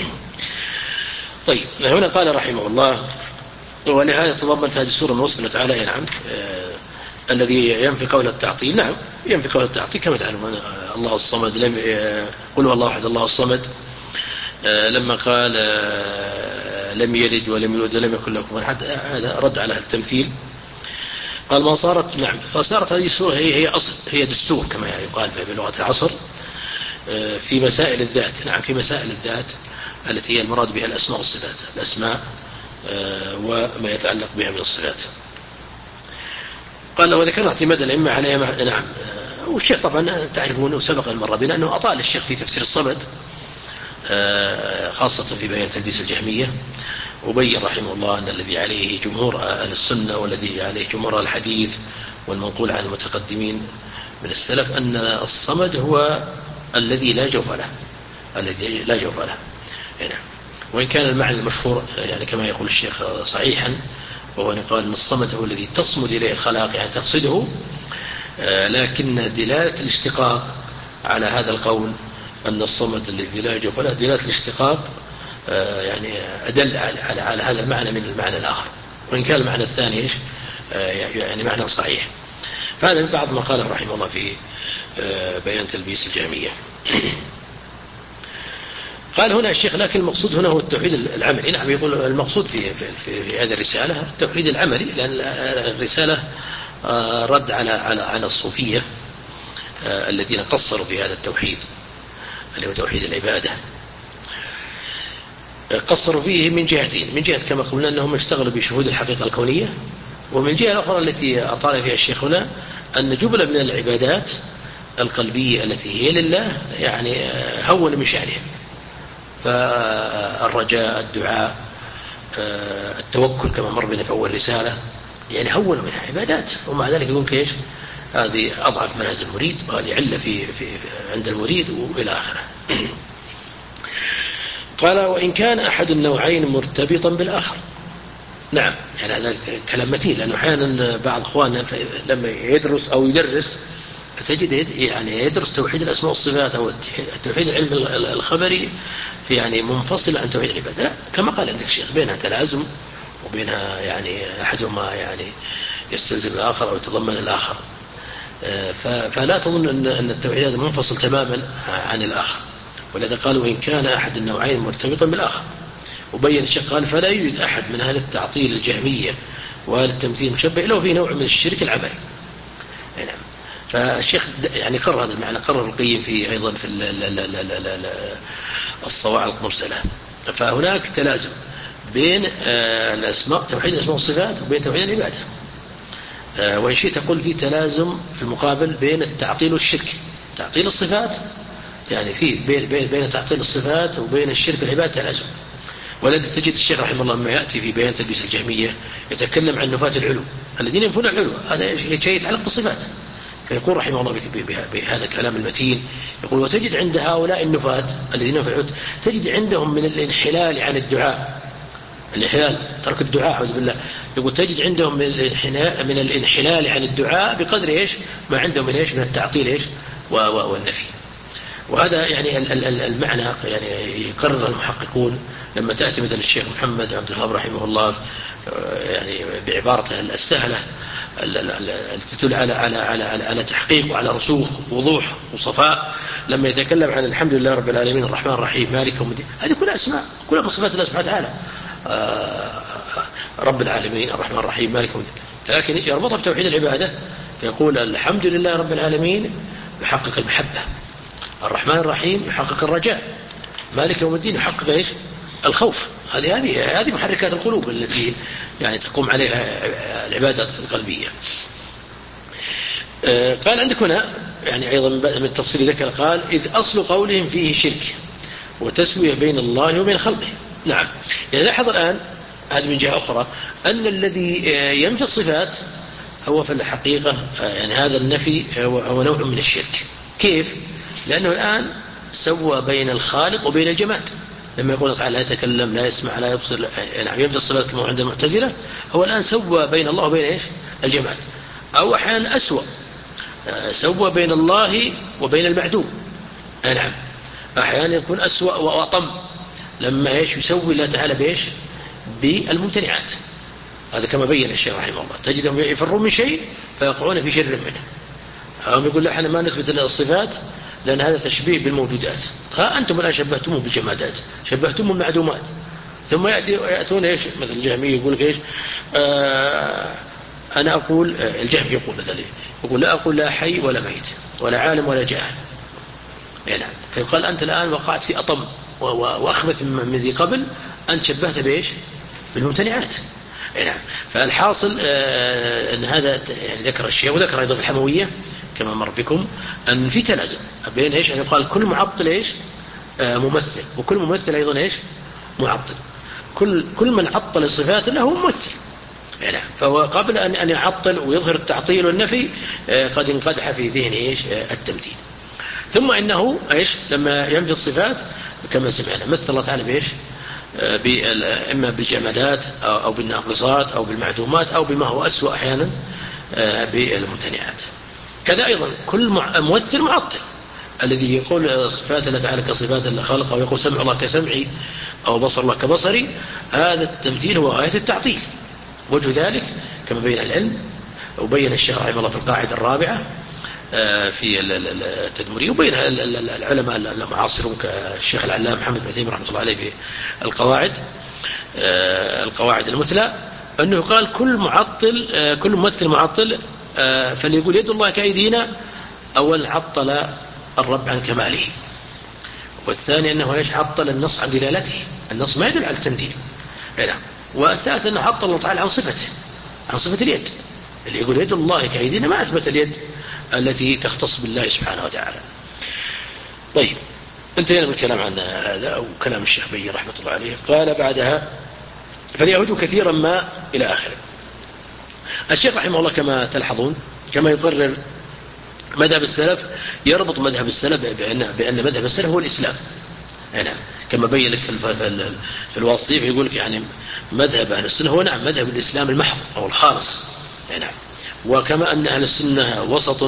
طيب، هنا قال رحمه الله ولهذا تضمنت هذه السورة من وصفنا تعالى نعم الذي ينفي قول التعطيل. نعم ينفي قول التعطيل كما تعلمون الله الصمد قل هو الله أحد الله الصمد، لما قال لم يلد ولم يولد ولم يكن له كفوا أحد، هذا رد على التمثيل. قال ما صارت نعم فصارت هذه السورة هي أصل، هي دستور كما يقال بلغة العصر في مسائل الذات. نعم في مسائل الذات التي هي المراد بها الأسماء والصفات، الأسماء وما يتعلق بها من الصفات. قال وذكرنا اعتماد الأئمة عليها نعم. والشيخ طبعا تعرفون وسبق المرة بنا أنه أطال الشيخ في تفسير الصمد خاصة في بيان تلبيس الجهمية، وبين رحمه الله أن الذي عليه جمهور أهل السنة والذي عليه جمهور الحديث والمنقول عن المتقدمين من السلف أن الصمد هو الذي لا جوف له يعني. وإن كان المعنى المشهور يعني كما يقول الشيخ صحيحا، وهو أن قال أن الصمد هو الذي تصمد إليه الخلاق يعني تقصده، لكن دلالة الاشتقاق على هذا القول أن الصمد الذي لا جوف له دلالة الاشتقاق يعني أدل على هذا المعنى من المعنى الآخر، وإن كان المعنى الثاني يعني معنى صحيح. فهذا من بعض ما قاله رحمه الله في بيان تلبيس الجهمية. قال هنا الشيخ لكن المقصود هنا هو التوحيد العملي. نعم يقول المقصود في هذه الرسالة التوحيد العملي، لأن الرسالة رد على الصوفية الذين قصروا في هذا التوحيد اللي هو توحيد العبادة. قصروا فيه من جهتين: من جهة كما قلنا أنهم اشتغلوا بشهود الحقيقة الكونية، ومن الجهة الأخرى التي أطال فيها الشيخ هنا أن جملة من العبادات القلبية التي هي لله يعني هون من شأنها، فالرجاء، الدعاء، التوكل كما مر بنا في أول رسالة، يعني هون منها عبادات، ومع ذلك يقول كيش هذه أضعف منازل المريد، وهذه علة في عند المريد وإلى آخره. قال: وإن كان أحد النوعين مرتبطا بالآخر. نعم، يعني هذا كلام متين، لأنه أحيانا بعض أخواننا لما يدرس أو يدرس تجد يعني يدرس توحيد الأسماء والصفات أو التوحيد العلم الخبري يعني منفصل عن توحيد العبادة. لا، كما قال عندك الشيخ بينها تلازم، وبينها يعني أحدهما يعني يستلزم الآخر أو يتضمن الآخر، فلا تظن أن التوحيد هذا منفصل تماما عن الآخر. ولذا قال: وإن كان أحد النوعين مرتبطا بالآخر. وبين الشيخ قال: فلا يوجد أحد من أهل التعطيل الجهمية وأهل التمثيل المشبه إلا وفي نوع من الشرك العملي. نعم. فالشيخ يعني قرر هذا المعنى، قرر القيم فيه أيضا في الصواعق المرسلة. فهناك تلازم بين الأسماء، توحيد الأسماء والصفات، وبين توحيد العبادة. وإن شئت تقول في تلازم في المقابل بين التعطيل والشرك. تعطيل الصفات يعني في بين تعطيل الصفات وبين الشرك بالعبادة تلازم. ولذا تجد الشيخ رحمه الله لما يأتي في بيان تلبيس الجهمية يتكلم عن نفاة العلو الذين ينفون العلو، هذا شيء يتعلق بالصفات، فيقول رحمه الله بهذا الكلام المتين، يقول: وتجد عند هؤلاء النفاة الذين ينفون العلو تجد عندهم من الانحلال عن الدعاء، الانحلال ترك الدعاء أعوذ بالله، يقول تجد عندهم من الانحلال عن الدعاء بقدر إيش ما عندهم من إيش من التعطيل إيش والنفي. وهذا يعني المعنى يعني يقرر المحققون لما تأتي مثل الشيخ محمد عبد الوهاب رحمه الله يعني بعبارته السهلة التي تدل على تحقيق وعلى رسوخ ووضوح وصفاء، لما يتكلم عن الحمد لله رب العالمين الرحمن الرحيم مالك يوم الدين، هذه كلها أسماء، كلها من صفات الله سبحانه وتعالى، رب العالمين الرحمن الرحيم مالك يوم الدين، لكن يربطها بتوحيد العبادة فيقول: الحمد لله رب العالمين يحقق المحبة، الرحمن الرحيم يحقق الرجاء، مالك يوم الدين يحقق إيش الخوف. هذه محركات القلوب التي يعني تقوم عليها العبادات القلبية. قال عندك هنا يعني أيضا من التفصيل ذكر، قال: إذ أصل قولهم فيه شرك وتسوية بين الله وبين خلقه. نعم، يعني لاحظ الآن هذه من جهة أخرى أن الذي ينفي الصفات هو في الحقيقة يعني هذا النفي هو نوع من الشرك. كيف؟ لأنه الآن سوى بين الخالق وبين الجماد، لما يقول تعالى لا يتكلم لا يسمع لا يبصر يعني ينفي الصفات كما عند المعتزلة، هو الآن سوى بين الله وبين إيش الجماد. أو أحيانا أسوأ، سوى بين الله وبين المعدوم. نعم، أحيانا يكون أسوأ وأطم لما إيش يسوي الله تعالى بإيش بالممتنعات. هذا كما بين الشيخ رحمه الله، تجدهم يفرون من شيء فيقعون في شر منه. هم يقول لا، احنا ما نثبت الصفات لأن هذا تشبيه بالموجودات. أنتم الآن شبهتموه بالجمادات، شبهتموه بالمعدومات، ثم يأتون إيش مثل الجهمي يقول إيش أنا أقول الجهم يقول مثلا يقول لا أقول لا حي ولا ميت ولا عالم ولا جاهل. يعني فيقال أنت الآن وقعت في أطم وأخبث من ذي قبل، أنت شبهت بإيش بالممتنعات. نعم. فالحاصل أن هذا يعني ذكر الشيء، وذكر أيضا الحموية كما مر بكم أن في تلازم بين إيش أن يقال كل معطل إيش ممثل، وكل ممثل أيضا إيش معطل. كل من عطل الصفات له ممثل. نعم. فهو قبل أن يعطل ويظهر التعطيل والنفي قد انقدح في ذهن إيش التمثيل. ثم إنه إيش لما ينفي الصفات كما سمعنا مثل الله تعالى بإيش إما بالجمادات أو بالناقصات أو بالمعدومات أو بما هو أسوأ أحيانا بالممتنعات. كذا أيضا كل ممثل معطل الذي يقول صفات الله تعالى كصفات الخلق، أو يقول سمع الله كسمعي أو بصر الله كبصري، هذا التمثيل هو غاية التعطيل. وجه ذلك كما بين العلم وبين الشيخ رحمه الله في القاعدة الرابعة في التدمرية، وبين العلماء المعاصرون كالشيخ العلامة محمد بن عثيمين رحمه الله عليه في القواعد المثلى، أنه قال كل ممثل معطل فليقول يد الله كأيدينا أولا عطل الرب عن كماله، والثاني أنه عطل النص عن دلالته، النص ما يدل على التمثيل. والثالث أنه عطل الله تعالى عن صفته، عن صفة اليد. اللي يقول يد الله كأيدينا ما أثبت اليد التي تختص بالله سبحانه وتعالى. طيب، انتهينا من الكلام عن هذا وكلام الشيخ بيي رحمة الله عليه. قال بعدها فليعودوا كثيرا ما إلى آخره. الشيخ رحمه الله كما تلحظون كما يقرر مذهب السلف، يربط مذهب السلف بأن مذهب السلف هو الإسلام. كما بين لك في الواسطية يقول لك يعني مذهب أهل السنة هو نعم مذهب الإسلام المحض أو الخالص. وكما أن أهل السنة وسط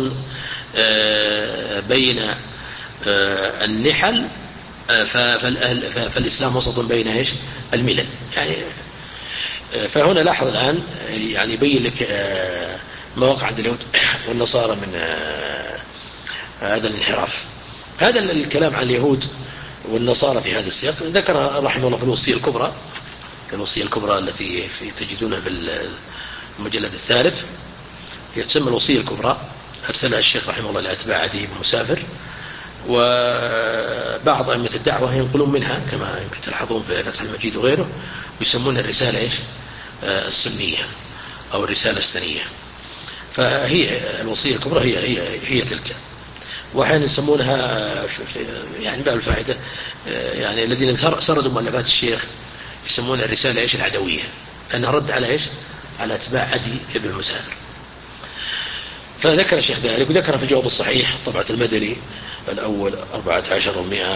بين النحل، فالإسلام وسط بين الملل. فهنا لاحظ الآن يعني يبين لك ما وقع عند اليهود والنصارى من هذا الانحراف. هذا الكلام عن اليهود والنصارى في هذا السياق ذكر رحمه الله في الوصية الكبرى، التي تجدونها في المجلد الثالث، يتسمى الوصية الكبرى، أرسلها الشيخ رحمه الله لأتباع عدي بن مسافر، وبعض أئمة الدعوة ينقلون منها كما يمكن تلاحظون في فتح المجيد وغيره، يسمونها الرسالة السنية أو الرسالة السنية. فهي الوصية الكبرى هي تلك، وأحيانا يسمونها يعني باب الفائدة يعني الذين سردوا مؤلفات الشيخ يسمونها الرسالة العدوية، لأنها رد على على أتباع عدي بن مسافر. فذكر الشيخ ذلك، وذكر في الجواب الصحيح طبعة المدني الأول 1400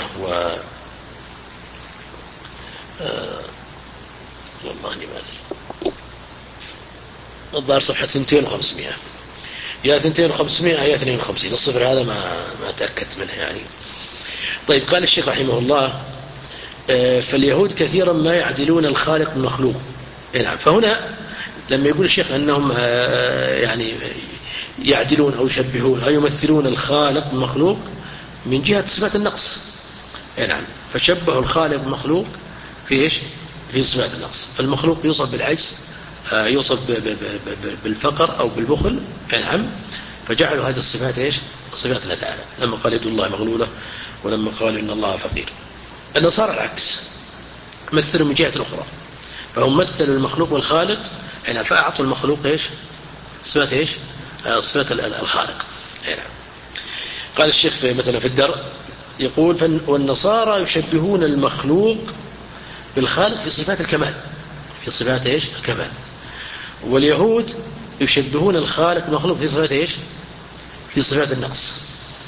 والله أني ما أدري، الظاهر صفحة 2500 يا 2500 يا 52، الصفر هذا ما تأكدت منه يعني. طيب، قال الشيخ رحمه الله فاليهود كثيرا ما يعدلون الخالق بالمخلوق. نعم، فهنا لما يقول الشيخ أنهم يعني يعدلون أو يشبهون أو يمثلون الخالق بالمخلوق من جهة صفات النقص. نعم، فشبهوا الخالق بالمخلوق في في صفات النقص. فالمخلوق يوصف بالعجز، يوصف بالفقر أو بالبخل. نعم، فجعلوا هذه الصفات صفات الله تعالى، لما قال يد الله مغلولة، ولما قال إن الله فقير. النصارى العكس، مثلوا من جهة أخرى، فهم مثلوا المخلوق والخالق، فأعطوا المخلوق صفات صفات الخالق. قال الشيخ مثلا في الدرء يقول والنصارى يشبهون المخلوق بالخالق في صفات الكمال، في صفات الكمال، واليهود يشبهون الخالق بالمخلوق في صفات في صفات النقص.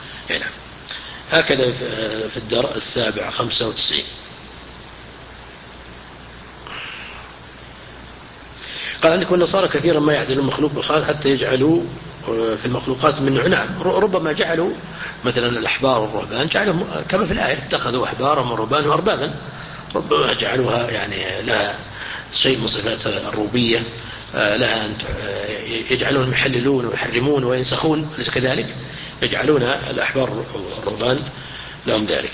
هكذا في الدرء السابع 95. قال عندكم النصارى كثيرا ما يعدلون المخلوق بالخالق حتى يجعلوا في المخلوقات من نعم. ربما جعلوا مثلا الأحبار والرهبان جعلهم كما في الآية اتخذوا أحبارهم ورهبانهم أربابا، ربما جعلوها يعني لها شيء من صفات الربوبية، لها أن يجعلون يحللون ويحرمون وينسخون، أليس كذلك؟ يجعلون الأحبار والرهبان لهم ذلك.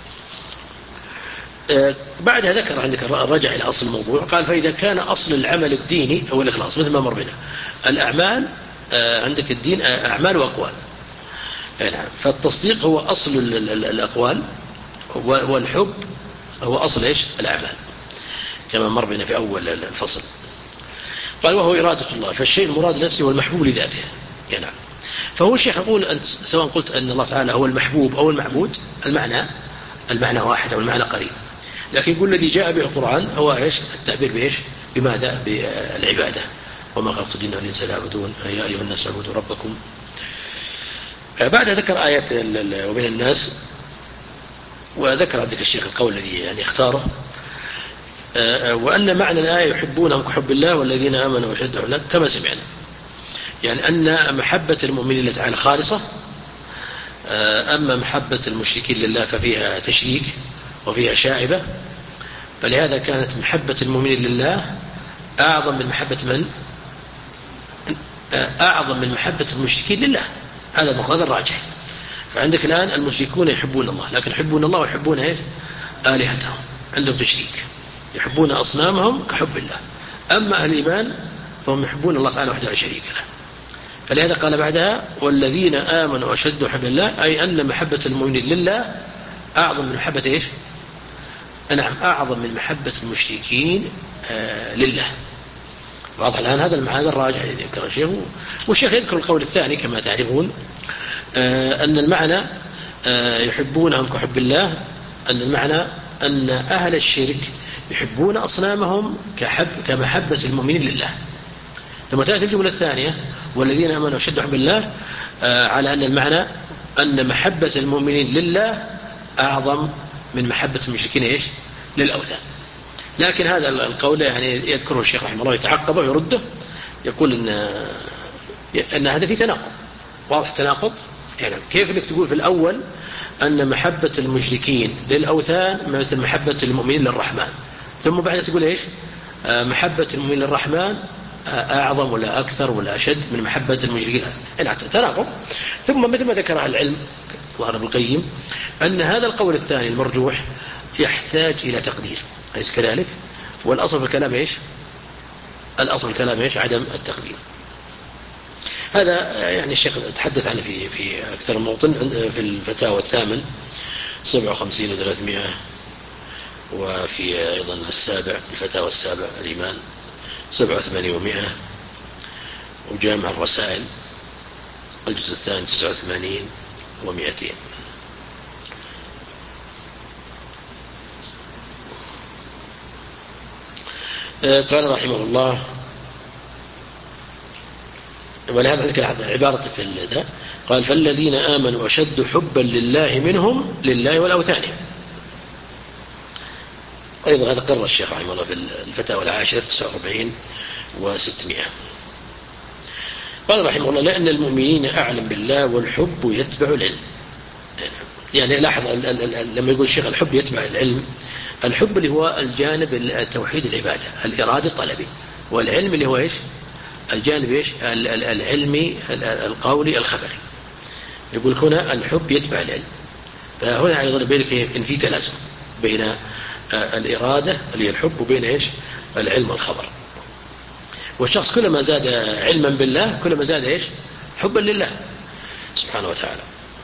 بعدها ذكر عندك رجع إلى أصل الموضوع، قال فإذا كان أصل العمل الديني هو الإخلاص مثل ما مر بنا. الأعمال عندك الدين أعمال وأقوال. نعم، فالتصديق هو أصل الأقوال، والحب هو أصل الأعمال كما مر بنا في أول الفصل. قال وهو إرادة الله، فالشيء المراد نفسه هو المحبوب لذاته. نعم، فهو الشيخ يقول أنت سواء قلت أن الله تعالى هو المحبوب أو المعبود، المعنى واحد أو المعنى قريب، لكن يقول الذي جاء به القرآن هو التعبير بماذا؟ بالعبادة. وما خلقت الجن والإنس إلا ليعبدون يا أيها الناس اعبدوا ربكم. بعد ذكر آيات ومن الناس، وذكر عندك الشيخ القول الذي يعني اختاره، وأن معنى الآية يحبونهم كحب الله والذين آمنوا وشد حبا كما سمعنا، يعني أن محبة المؤمنين لله تعالى خالصة، أما محبة المشركين لله ففيها تشريك وفيها شائبة، فلهذا كانت محبة المؤمنين لله أعظم من محبة أعظم من محبة المشركين لله. هذا المقصد الراجح. فعندك الآن المشركون يحبون الله، لكن يحبون الله ويحبون آلهتهم، عندهم تشريك، يحبون أصنامهم كحب الله. أما أهل الإيمان فهم يحبون الله تعالى وحده لا شريك له. فلهذا قال بعدها والذين آمنوا أشد حب الله، أي أن محبة المؤمنين لله أعظم من محبة إيش؟ نعم، أعظم من محبة المشركين لله. واضح الآن هذا الراجع الذي ذكر الشيخ. والشيخ يذكر القول الثاني كما تعرفون، أن المعنى يحبونهم كحب الله، أن المعنى أن أهل الشرك يحبون أصنامهم كمحبة المؤمنين لله. ثم تأتي الجملة الثانية والذين آمنوا أشد حب الله، على أن المعنى أن محبة المؤمنين لله أعظم من محبة المشركين إيش؟ للأوثان. لكن هذا القول يعني يذكره الشيخ رحمه الله يتعقبه ويرده، يقول أن هذا في تناقض. واضح تناقض؟ يعني كيف انك تقول في الأول أن محبة المشركين للأوثان مثل محبة المؤمنين للرحمن، ثم بعد تقول إيش؟ محبة المؤمنين للرحمن أعظم ولا أكثر ولا أشد من محبة المشركين. يعني تناقض. ثم مثل ما ذكر أهل العلم ظهر ابن القيم أن هذا القول الثاني المرجوح يحتاج إلى تقدير، أليس كذلك؟ والأصل في الكلام إيش؟ الأصل في الكلام إيش؟ عدم التقدير. هذا يعني الشيخ تحدث عنه في أكثر من موطن، في الفتاوى الثامن 57 و300، وفي أيضا الفتاوى السابع الإيمان 87 و100، وجامع الرسائل الجزء الثاني 89 و200. قال رحمه الله، ولهذا عندك عبارة في ذا، قال فالذين آمنوا أشد حبا لله منهم لله والأوثان. أيضا هذا قرر الشيخ رحمه الله في الفتاوى العاشر 49 و600. قال رحمه الله لأن المؤمنين أعلم بالله والحب يتبع العلم. يعني لاحظ لما يقول الشيخ الحب يتبع العلم، الحب اللي هو الجانب التوحيد العبادة الإرادة الطلبي، والعلم اللي هو إيش؟ الجانب إيش؟ العلمي القولي الخبري. يقول هنا الحب يتبع العلم. فهنا أيضا بينك إن في تلازم بين الإرادة اللي هي الحب وبين إيش؟ العلم والخبر. والشخص كلما زاد علما بالله كلما زاد إيش؟ حبا لله سبحانه وتعالى.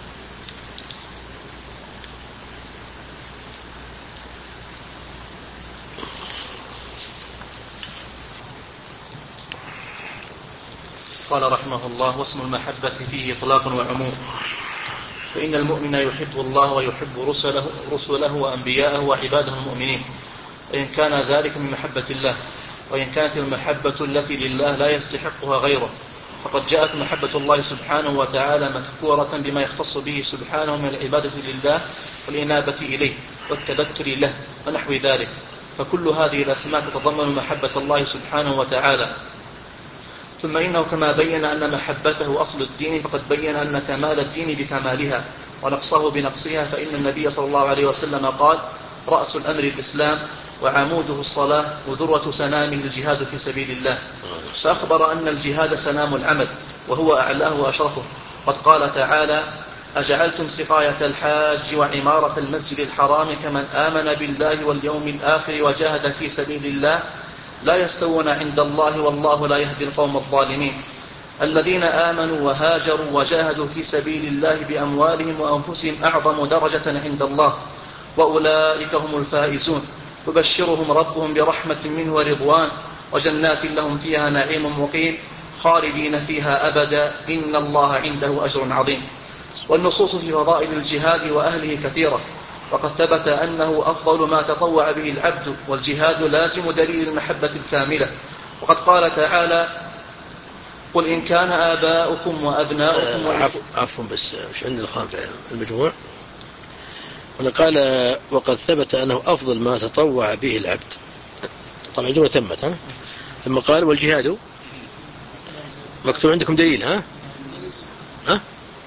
قال رحمه الله واسم المحبة فيه إطلاق وعموم، فإن المؤمن يحب الله ويحب رسله وأنبياءه وعباده المؤمنين، وإن كان ذلك من محبة الله، وإن كانت المحبة التي لله لا يستحقها غيره، فقد جاءت محبة الله سبحانه وتعالى مذكورة بما يختص به سبحانه من العبادة لله والإنابة إليه والتبتل له ونحو ذلك، فكل هذه الأسماء تتضمن محبة الله سبحانه وتعالى. ثم إنه كما بين أن محبته أصل الدين، فقد بين أن كمال الدين بكمالها ونقصه بنقصها، فإن النبي صلى الله عليه وسلم قال رأس الأمر الإسلام وعموده الصلاة وذروة سنامه الجهاد في سبيل الله، فأخبر أن الجهاد سنام العمل وهو أعلاه وأشرفه. قد قال تعالى أجعلتم سقاية الحاج وعمارة المسجد الحرام كمن آمن بالله واليوم الآخر وجاهد في سبيل الله لا يستوون عند الله والله لا يهدي القوم الظالمين. الذين آمنوا وهاجروا وجاهدوا في سبيل الله بأموالهم وأنفسهم أعظم درجة عند الله وأولئك هم الفائزون، يبشرهم ربهم برحمة منه ورضوان وجنات لهم فيها نعيم مقيم خالدين فيها أبدا إن الله عنده أجر عظيم. والنصوص في فضائل الجهاد وأهله كثيرة، وقد ثبت أنه أفضل ما تطوع به العبد، والجهاد لازم دليل المحبة الكاملة. وقد قال تعالى قل إن كان آباؤكم وأبناؤكم عفوا بس مش عندي الخام في المجموع. قال وقد ثبت أنه أفضل ما تطوع به العبد. طبعا الجملة تمت ثم قال والجهاد مكتوب عندكم دليل ها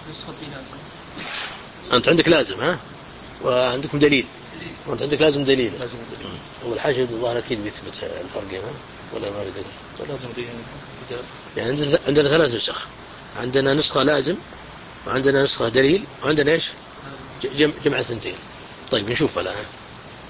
أنت عندك لازم وعندكم دليل، وأنت عندك لازم دليل. والحاجة الظاهر أكيد بيثبت الفرق ولا ما بدل لازم دليل. يعني عندنا 3 نسخ، عندنا نسخة لازم وعندنا نسخة دليل وعندنا إيش جمع 2. طيب نشوف الآن.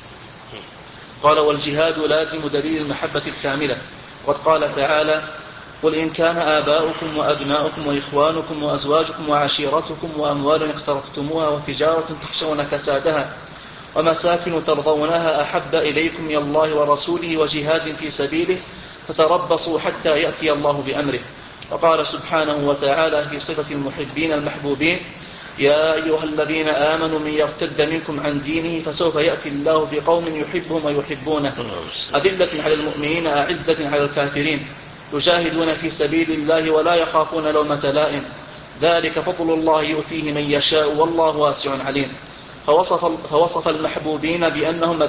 قال والجهاد لازم دليل المحبة الكاملة. وقد قال تعالى قل إن كان آباؤكم وأبناؤكم وإخوانكم وأزواجكم وعشيرتكم وأموال اقترفتموها وتجارة تخشون كسادها ومساكن ترضونها أحب إليكم من الله ورسوله وجهاد في سبيله فتربصوا حتى يأتي الله بأمره. وقال سبحانه وتعالى في صفة المحبين المحبوبين: يا أيها الذين آمنوا من يرتد منكم عن دينه فسوف يأتي الله بقوم يحبهم ويحبونه أذلة على المؤمنين أعزة على الكافرين يجاهدون في سبيل الله ولا يخافون لومة لائم ذلك فضل الله يؤتيه من يشاء والله واسع عليم. فوصف المحبوبين بأنهم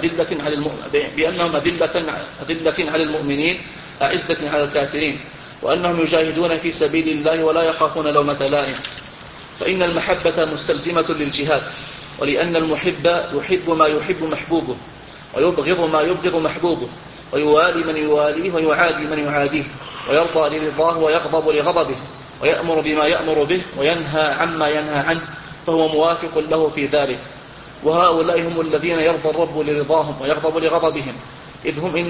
أذلة على المؤمنين أعزة على الكافرين وأنهم يجاهدون في سبيل الله ولا يخافون لومة لائم. فإن المحبة مستلزمة للجهاد، ولأن المحب يحب ما يحب محبوبه ويبغض ما يبغض محبوبه ويوالي من يواليه ويعادي من يعاديه ويرضى لرضاه ويغضب لغضبه ويأمر بما يأمر به وينهى عما ينهى عنه فهو موافق له في ذلك. وهؤلاء هم الذين يرضى الرب لرضاهم ويغضب لغضبهم إذ هم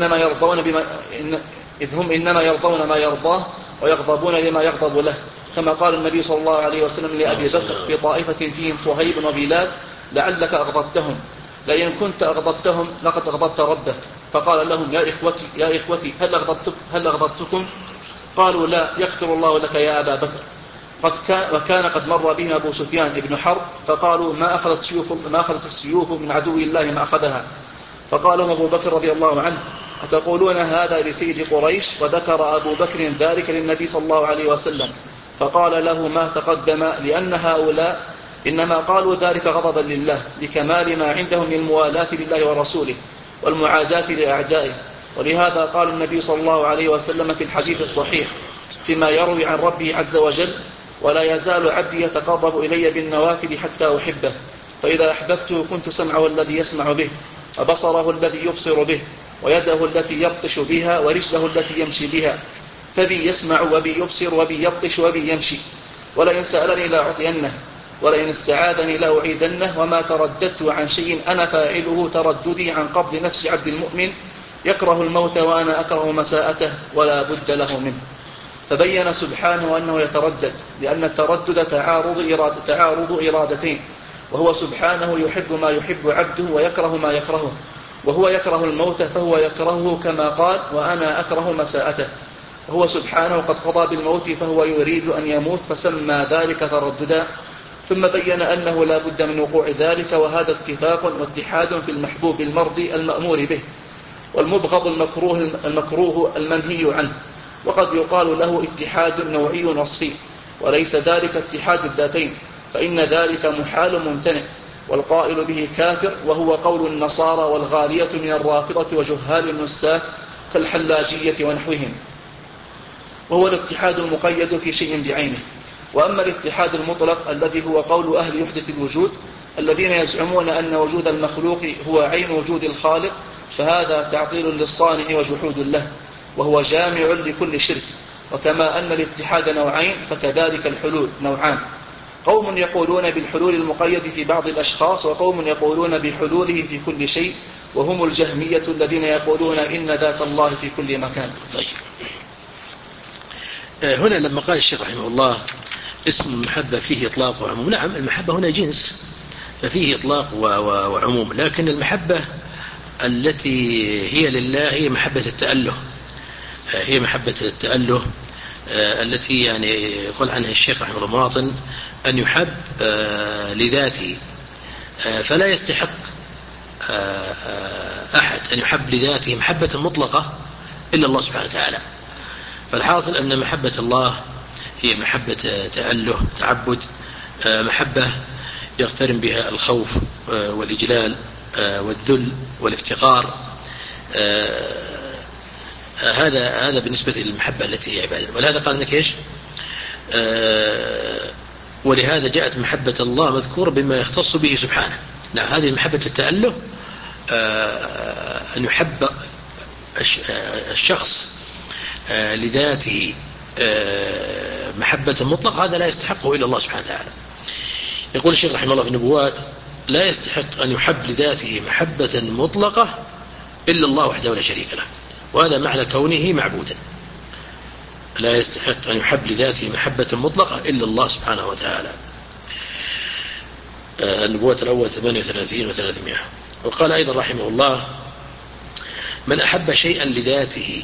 إنما يرضون ما يرضاه ويغضبون لما يغضب له، كما قال النبي صلى الله عليه وسلم لأبي بكر في طائفة فيهم صهيب وبلال: لعلك أغضبتهم، لئن كنت أغضبتهم لقد أغضبت ربك. فقال لهم: يا إخوتي هل أغضبتكم؟ قالوا: لا، يغفر الله لك يا أبا بكر. وكان قد مر بهم أبو سفيان ابن حرب فقالوا: ما أخذت السيوف من عدو الله ما أخذها. فقال لهم أبو بكر رضي الله عنه: أتقولون هذا لسيد قريش؟ وذكر أبو بكر ذلك للنبي صلى الله عليه وسلم فقال له ما تقدم، لأن هؤلاء إنما قالوا ذلك غضبا لله لكمال ما عندهم من الموالاة لله ورسوله والمعاداة لأعدائه. ولهذا قال النبي صلى الله عليه وسلم في الحديث الصحيح فيما يروي عن ربه عز وجل: ولا يزال عبدي يتقرب إلي بالنوافل حتى أحبه، فإذا أحببته كنت سمعه الذي يسمع به وبصره الذي يبصر به ويده التي يبطش بها ورجله التي يمشي بها، فبي يسمع وبي يبصر وبي يبطش وبي يمشي، ولئن سألني لأعطينه ولئن استعاذني لأعيذنه، وما ترددت عن شيء أنا فاعله ترددي عن قبض نفس عبد المؤمن يكره الموت وأنا أكره مساءته ولا بد له منه. فبين سبحانه أنه يتردد، لأن التردد تعارض إرادتين، وهو سبحانه يحب ما يحب عبده ويكره ما يكرهه، وهو يكره الموت فهو يكرهه كما قال: وأنا أكره مساءته. وهو سبحانه قد قضى بالموت فهو يريد أن يموت فسمى ذلك ترددا. ثم بين أنه لا بد من وقوع ذلك، وهذا اتفاق واتحاد في المحبوب المرضي المأمور به والمبغض المكروه المنهي عنه. وقد يقال له اتحاد نوعي وصفي، وليس ذلك اتحاد الذاتين، فإن ذلك محال ممتنع، والقائل به كافر، وهو قول النصارى والغالية من الرافضة وجهال النساك كالحلاجية ونحوهم. وهو الاتحاد المقيد في شيء بعينه. وأما الاتحاد المطلق الذي هو قول أهل وحدة الوجود الذين يزعمون أن وجود المخلوق هو عين وجود الخالق، فهذا تعطيل للصانع وجحود له، وهو جامع لكل شرك. وكما أن الاتحاد نوعين فكذلك الحلول نوعان: قوم يقولون بالحلول المقيد في بعض الأشخاص، وقوم يقولون بحلوله في كل شيء، وهم الجهمية الذين يقولون إن ذات الله في كل مكان. طيب، هنا لما قال الشيخ رحمه الله اسم المحبة فيه إطلاق وعموم، نعم المحبة هنا جنس ففيه إطلاق وعموم، لكن المحبة التي هي لله هي محبة التأله، هي محبة التأله التي يعني يقول عنها الشيخ رحمه الله مواطن أن يحب لذاته، فلا يستحق أحد أن يحب لذاته محبة مطلقة إلا الله سبحانه وتعالى. فالحاصل أن محبة الله هي محبة تأله تعبد، محبة يقترن بها الخوف والإجلال والذل والافتقار. هذا بالنسبة للمحبة التي هي عبادة. ولهذا قال لك إيش؟ ولهذا جاءت محبة الله مذكورة بما يختص به سبحانه. نعم، هذه محبة التأله، أن يحب الشخص لذاته محبة مطلقة، هذا لا يستحقه إلا الله سبحانه وتعالى. يقول الشيخ رحمه الله في النبوات: لا يستحق أن يحب لذاته محبة مطلقة إلا الله وحده لا شريك له، وهذا معنى كونه معبودا. لا يستحق أن يحب لذاته محبة مطلقة إلا الله سبحانه وتعالى. النبوة الأول 38 و300. وقال أيضا رحمه الله: من أحب شيئا لذاته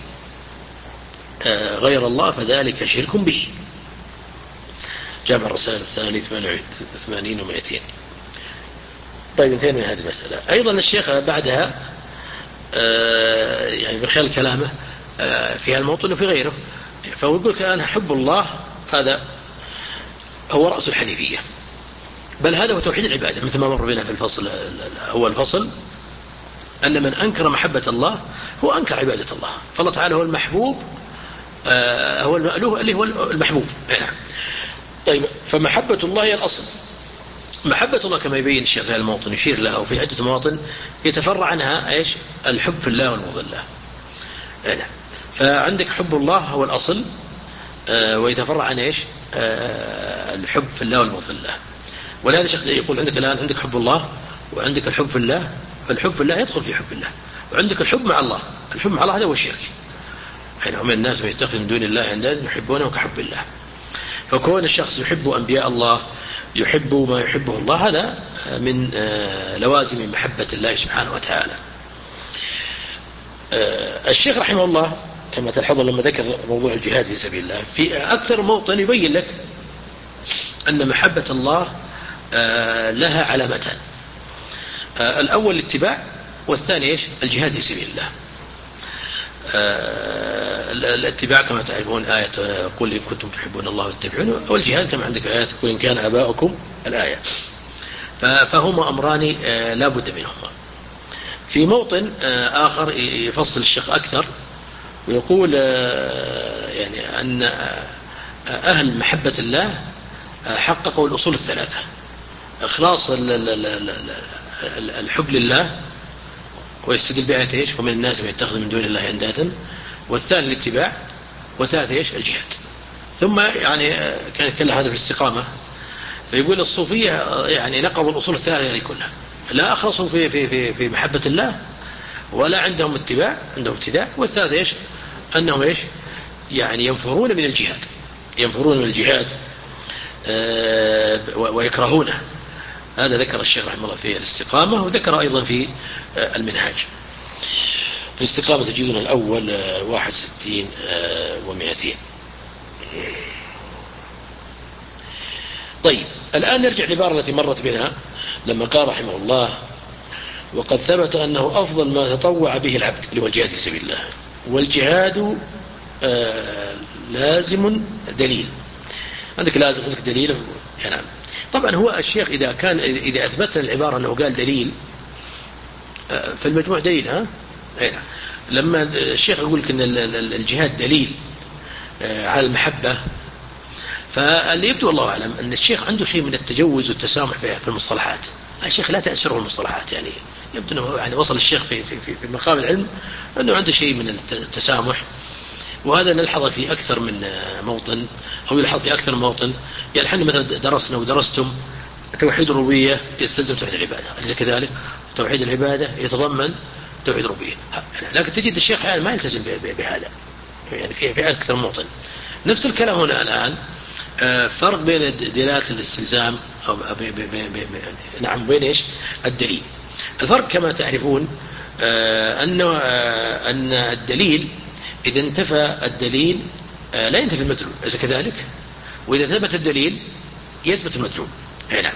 غير الله فذلك شرك به. جامع الرسائل الثاني 88 و200. طيب انتهينا من هذه المسألة. أيضا الشيخ بعدها يعني من خلال كلامه في هالموطن وفي غيره، فهو يقول كأن حب الله هذا هو رأس الحنيفية، بل هذا هو توحيد العبادة، مثل ما مر بنا في الفصل أول الفصل، أن من أنكر محبة الله هو أنكر عبادة الله. فالله تعالى هو المحبوب، هو المألوه اللي هو المحبوب. طيب، فمحبة الله هي الأصل. محبة الله كما يبين الشيخ في الموطن يشير لها، وفي عدة مواطن يتفرع عنها إيش؟ الحب في الله والبغض الله. فعندك حب الله هو الأصل، ويتفرع عن إيش؟ الحب في الله والبغض الله. ولهذا الشيخ يقول عندك الآن عندك حب الله وعندك الحب في الله، فالحب في الله يدخل في حب الله، وعندك الحب مع الله. الحب مع الله هذا هو الشرك. يعني هم الناس من يتخذ من دون الله أندادا يحبونه كحب الله. فكون الشخص يحب أنبياء الله، يحب ما يحبه الله، هذا من لوازم محبة الله سبحانه وتعالى. الشيخ رحمه الله كما تلحظ لما ذكر موضوع الجهاد في سبيل الله في أكثر موطن يبين لك أن محبة الله لها علامتان: الأول الاتباع، والثاني إيش؟ الجهاد في سبيل الله. الاتباع كما تعرفون آية قل إن كنتم تحبون الله فاتبعوني، والجهاد كما عندك آية قل إن كان آباؤكم الآية. فهما أمران لا بد منهما. في موطن آخر يفصل الشيخ أكثر ويقول يعني أن أهل محبة الله حققوا الأصول الثلاثة: إخلاص الحب لله، ويستدل بآية إيش؟ ومن الناس من يتخذ من دون الله أندادا، والثاني الاتباع، والثالث إيش؟ الجهاد. ثم يعني كان يتكلم هذا في الاستقامة، فيقول الصوفية يعني نقضوا الأصول الثلاثة هذه كلها، لا أخلصوا في محبة الله، ولا عندهم اتباع، عندهم ابتداع، والثالث إيش؟ أنهم إيش؟ يعني ينفرون من الجهاد، ينفرون من الجهاد ويكرهونه. هذا ذكر الشيخ رحمه الله في الاستقامة، وذكر أيضا في المنهاج. في الاستقامة تجدون الأول 61 و200. طيب، الآن نرجع للعبارة التي مرت بنا لما قال رحمه الله: وقد ثبت أنه أفضل ما تطوع به العبد، اللي هو الجهاد في سبيل الله، والجهاد لازم دليل. عندك لازم، عندك دليل. يعني طبعا هو الشيخ إذا أثبتنا العبارة أنه قال دليل، فالمجموع دليل. لما الشيخ يقول لك أن الجهاد دليل على المحبة، فاللي يبدو الله أعلم أن الشيخ عنده شيء من التجوز والتسامح في المصطلحات. الشيخ لا تأثره المصطلحات، يعني يبدو أنه يعني وصل الشيخ في مقام العلم أنه عنده شيء من التسامح، وهذا نلحظه في أكثر من موطن، أو يلحظ في أكثر من موطن. يعني احنا مثلا درسنا ودرستم توحيد الربوبية يستلزم توحيد العبادة، أليس كذلك؟ توحيد العبادة يتضمن توحيد الربوبية، لكن تجد الشيخ يعني ما يلتزم بهذا، يعني في أكثر موطن. نفس الكلام هنا الآن، فرق بين دلالة الاستلزام أو نعم بين إيش؟ الدليل. الفرق كما تعرفون أن الدليل إذا انتفى الدليل لا ينتفي المدلول، أليس كذلك؟ وإذا ثبت الدليل يثبت المدلول. نعم.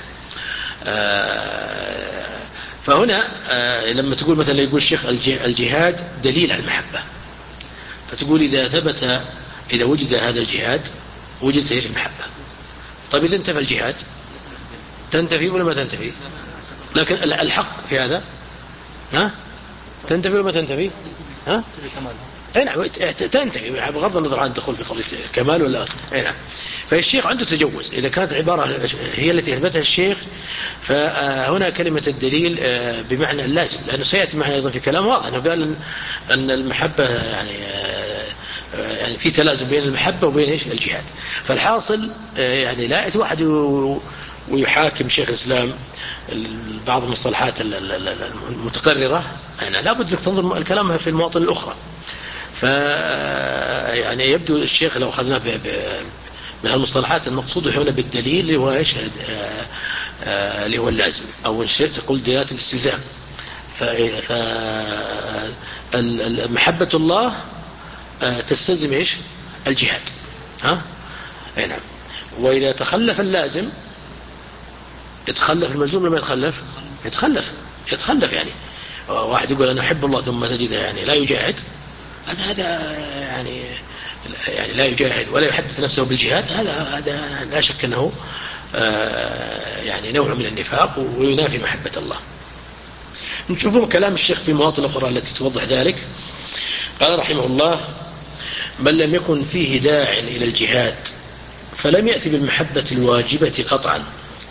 فهنا لما تقول مثلا يقول الشيخ الجهاد دليل على المحبة، فتقول إذا وجد هذا الجهاد وجدت ايش؟ المحبة. طيب إذا انتفى الجهاد تنتفي ولا ما تنتفي؟ لكن الحق في هذا تنتفي ولا ما تنتفي؟ نعم تنتهي بغض النظر عن الدخول في قضية كمال ولا نعم. فالشيخ عنده تجوز إذا كانت العبارة هي التي أثبتها الشيخ، فهنا كلمة الدليل بمعنى اللازم، لأنه سيأتي معنا أيضا في كلام واضح أنه قال أن المحبة يعني في تلازم بين المحبة وبين إيش؟ الجهاد. فالحاصل يعني لا يأتي واحد ويحاكم شيخ الإسلام بعض المصطلحات المتقررة، يعني لا بد لك تنظر الكلام في المواطن الأخرى. يعني يبدو الشيخ لو أخذنا من المصطلحات المقصود هنا بالدليل اللي هو إيش اللي هو اللازم أو تقول دلالة الاستلزام. فمحبة الله تستلزم إيش الجهاد. ها نعم. وإذا تخلف اللازم يتخلف الملزوم لما يتخلف يعني واحد يقول أنا أحب الله ثم تجده يعني لا يجاهد، هذا يعني لا يجاهد ولا يحدث نفسه بالجهاد، هذا لا شك أنه يعني نوع من النفاق وينافي محبة الله. نشوفون كلام الشيخ في مواطن أخرى التي توضح ذلك. قال رحمه الله: من لم يكن فيه داع إلى الجهاد فلم يأتي بالمحبة الواجبة قطعا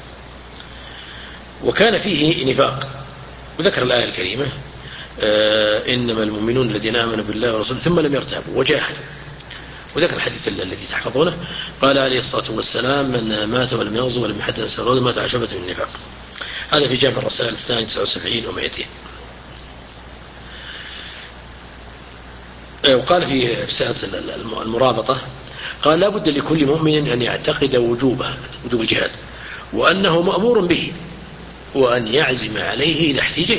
وكان فيه نفاق. وذكر الآية الكريمة: إنما المؤمنون الذين آمنوا بالله ورسوله ثم لم يرتابوا وجاهدوا. وذكر الحديث الذي تحفظونه: قال عليه الصلاة والسلام: من مات ولم يغزو ولم يحدث نفسه الغزو مات على شعبة من النفاق. هذا في جامع الرسائل الثاني 79 و200. وقال في رسالة المرابطة: قال لا بد لكل مؤمن أن يعتقد وجوب الجهاد وأنه مأمور به وأن يعزم عليه إذا احتيج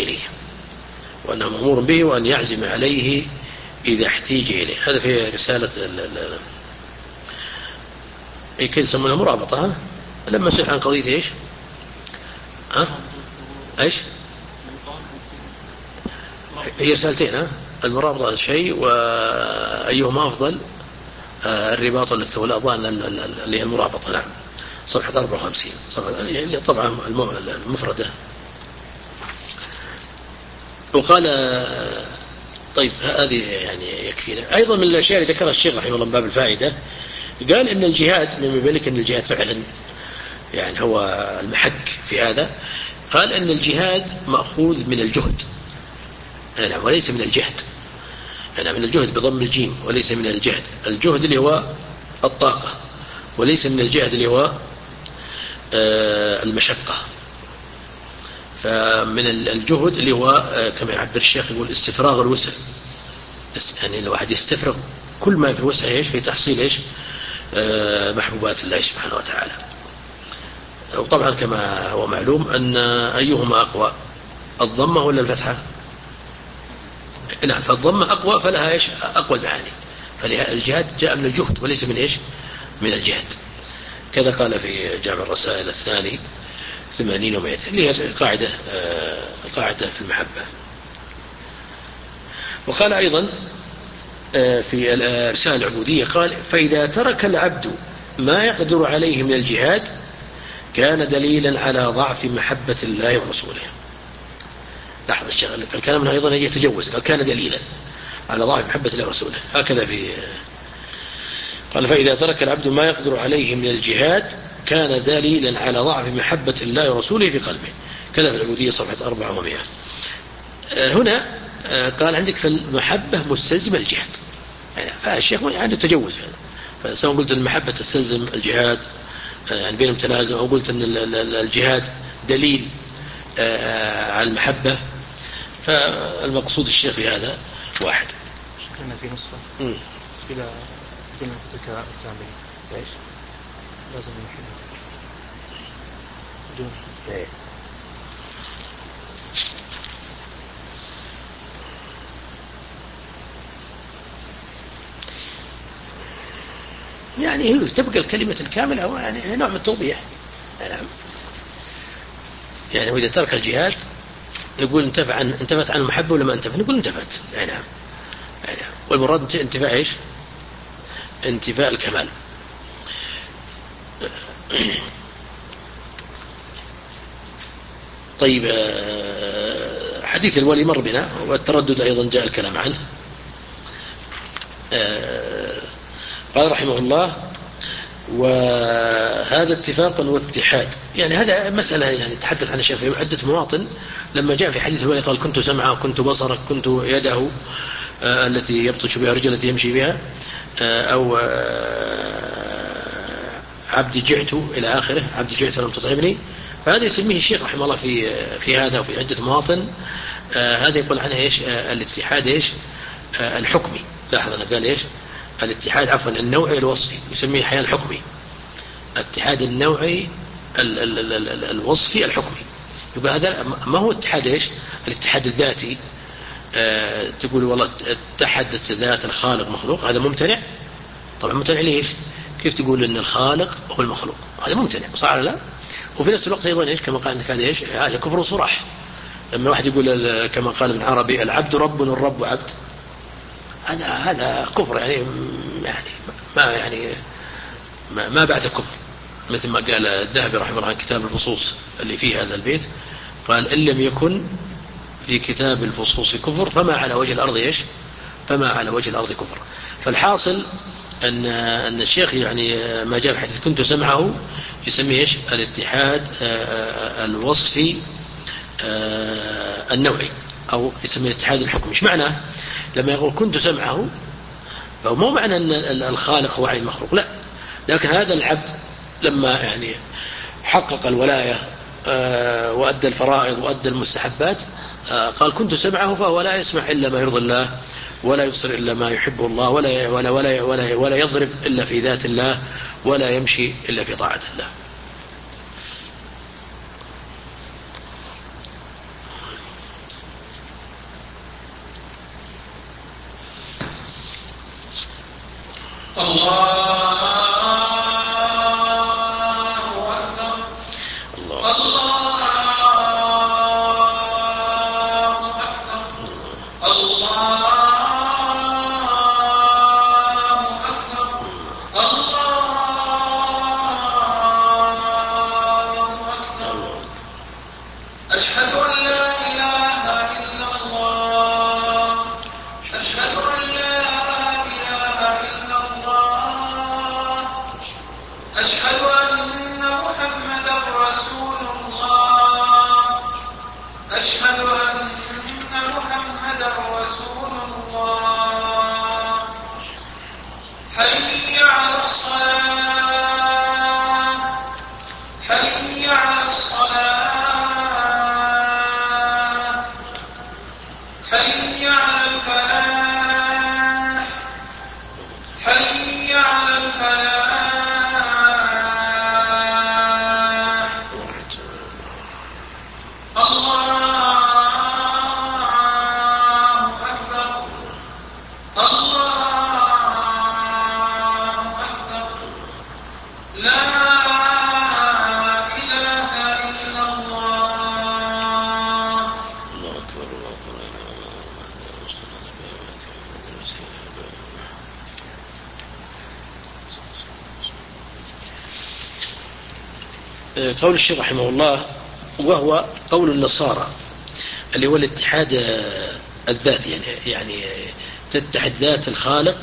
إليه هذا في رسالة كيف يسمونها مرابطة. لما سئل عن قضية إيش هي رسالتين المرابطة شيء وأيهما أفضل الرباط للثولاء الظاهر اللي هي المرابطة. نعم صفحة 54 اللي طبعا المفردة. وقال طيب هذه يعني يكفينا. أيضا من الأشياء اللي ذكرها الشيخ رحمه الله من باب الفائدة قال إن الجهاد من يبين لك أن الجهاد فعلا يعني هو المحك في هذا. قال أن الجهاد مأخوذ من الجهد وليس من الجهد. من الجهد بضم الجيم وليس من الجهد. الجهد اللي هو الطاقة وليس من الجهد اللي هو المشقة. فمن الجهد اللي هو كما يعبر الشيخ يقول استفراغ الوسع، يعني الواحد يستفرغ كل ما في وسعه في تحصيل محبوبات الله سبحانه وتعالى. وطبعا كما هو معلوم أن أيهما أقوى الضمة ولا الفتحة؟ نعم فالضمة أقوى فلها أقوى المعاني. فالجهاد جاء من الجهد وليس من الجهد. كذا قال في جامع الرسائل الثاني 80 و100 اللي هي قاعدة في المحبة. وقال أيضا في الرسالة العبودية قال: فإذا ترك العبد ما يقدر عليه من الجهاد كان دليلا على ضعف محبة الله ورسوله. لاحظ الشغل الكلام هنا أيضا يتجوز، قال كان دليلا على ضعف محبة الله ورسوله. هكذا قال: فإذا ترك العبد ما يقدر عليه من الجهاد كان دليلا على ضعف محبة الله ورسوله في قلبه. كذا في العبودية صفحة 400. هنا قال عندك في المحبة مستلزم الجهاد، يعني فالشيخ يعني تجوز هذا. فسواء قلت المحبة تستلزم الجهاد يعني بينهم تلازم، أو قلت أن الجهاد دليل على المحبة، فالمقصود الشيخ في هذا واحد. شكرنا في نصفه إلى دون الذكاء كامل لازم المحبة دون يعني تبقى الكلمة الكاملة هو يعني نوع من التوضيح. يعني وإذا ترك الجهاد نقول انتفت عن المحبة ولا ما انتفت؟ نقول انتفت. نعم. والمراد انتفاء ايش؟ انتفاء الكمال. طيب حديث الولي مر بنا والتردد أيضا جاء الكلام عنه. قال رحمه الله: وهذا اتفاق واتحاد. يعني هذا مسألة يعني تحدث عن الشيخ في عدة مواطن. لما جاء في حديث الولي قال: كنت سمعه كنت بصره كنت يده التي يبطش بها رجل التي يمشي بها، أو عبدي جعت إلى آخره، عبدي جعت لم تطعمني. فهذا يسميه الشيخ رحمه الله في هذا وفي عدة مواطن. هذا يقول عنه الاتحاد الحكمي. لاحظ أنا قال الاتحاد عفوا النوعي الوصفي، يسميه أحيانا الحكمي. الاتحاد النوعي الوصفي الحكمي، يبقى هذا ما هو اتحاد ايش؟ الاتحاد الذاتي. تقول والله اتحدت ذات الخالق مخلوق، هذا ممتنع. طبعا ممتنع ليش؟ كيف تقول ان الخالق هو المخلوق؟ هذا ممتنع، صح ولا لا؟ وفي نفس الوقت ايضا ايش؟ كما قال عندك هذا ايش؟ هذا كفر صراح. لما واحد يقول كما قال ابن عربي العبد رب والرب عبد، هذا كفر يعني ما بعد كفر. مثل ما قال الذهبي رحمه الله عن كتاب الفصوص اللي فيه هذا البيت، قال إن لم يكن في كتاب الفصوص كفر فما على وجه الأرض إيش؟ فما على وجه الأرض كفر. فالحاصل أن الشيخ يعني ما جاء حيث كنت سمعه يسميه إيش؟ الاتحاد الوصفي النوعي، أو يسميه الاتحاد الحكمي. إيش معناه لما يقول كنت سمعه؟ فهو مو معنى أن الخالق هو عين المخلوق، لا، لكن هذا العبد لما يعني حقق الولاية وأدى الفرائض وأدى المستحبات، قال كنت سمعه، فهو لا يسمع إلا ما يرضي الله، ولا يبصر إلا ما يحبه الله، ولا يضرب إلا في ذات الله، ولا يمشي إلا في طاعة الله. قول الشيخ رحمه الله وهو قول النصارى اللي هو الاتحاد الذاتي، يعني تتحد ذات الخالق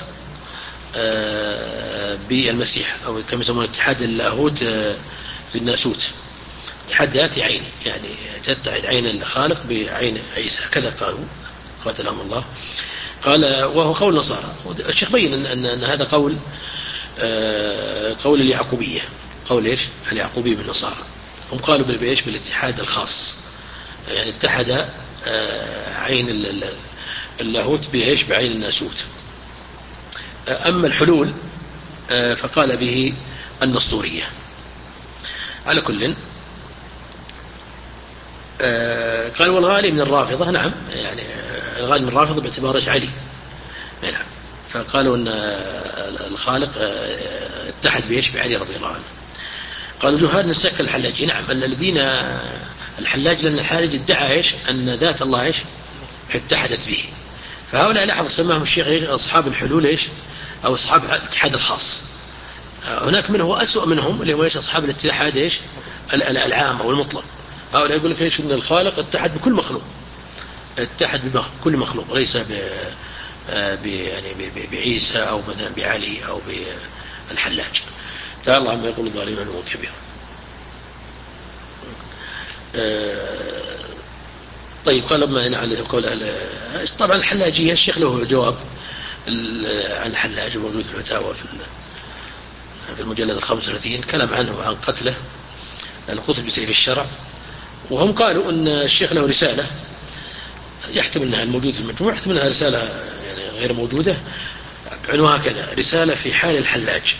بالمسيح، أو كما يسمون اتحاد اللاهوت بالناسوت، اتحاد ذاتي عيني، يعني تتحد عين الخالق بعين عيسى، كذا قالوا قاتلهم الله. قال وهو قول النصارى. الشيخ بين أن هذا قول اليعقوبية، قول إيش؟ اليعقوبية بالنصارى. هم قالوا بالإيش؟ بالاتحاد الخاص، يعني اتحد عين اللاهوت بإيش؟ بعين الناسوت. أما الحلول فقال به النسطورية. على كل قال والغالي من الرافضة، نعم، يعني الغالي من الرافضة باعتبار علي، نعم، فقالوا أن الخالق اتحد بإيش؟ بعلي رضي الله عنه. قالوا جهال نسك الحلاجي، نعم، الذين الحلاج لأن الحالج ادعى إيش؟ أن ذات الله إيش؟ اتحدت به. فهؤلاء لاحظ سماهم الشيخ إيش؟ أصحاب الحلول إيش؟ أو أصحاب الاتحاد الخاص. هناك من هو أسوأ منهم اللي هو إيش؟ أصحاب الاتحاد إيش؟ العام أو المطلق. هؤلاء يقول لك إيش؟ أن الخالق اتحد بكل مخلوق، اتحد بكل مخلوق، ليس يعني بعيسى أو مثلا بعلي أو بالحلاج. تعالى الله عما يقول الظالمون علوا كبيرا. طيب قال لما نعلم قول طبعا الحلاجية، الشيخ له جواب عن الحلاج موجود في الفتاوى في المجلد 35، كلام عنه وعن قتله القتل بسيف الشرع. وهم قالوا أن الشيخ له رسالة يحتمل أنها الموجود في المجموع، يحتمل أنها رسالة يعني غير موجودة، عنوانها كذا: رسالة في حال الحلاج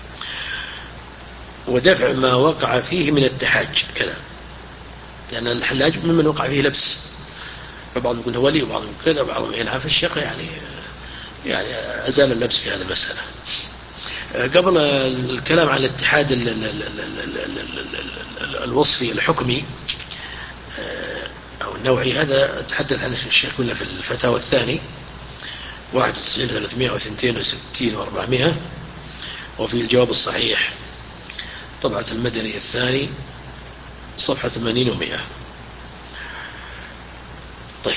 ودفع ما وقع فيه من التحاج كذا. لأن الحلاج ممن وقع فيه لبس، فبعضهم يقول هو ولي وبعضهم كذا وبعضهم ينعى. فالشيخ يعني أزال اللبس في هذه المسألة. قبل الكلام عن الاتحاد الوصفي الحكمي أو النوعي، هذا تحدث عن الشيخ كله في الفتاوى الثاني 91 362 و400، وفي الجواب الصحيح طبعة المدني الثاني صفحة 80 و100. طيب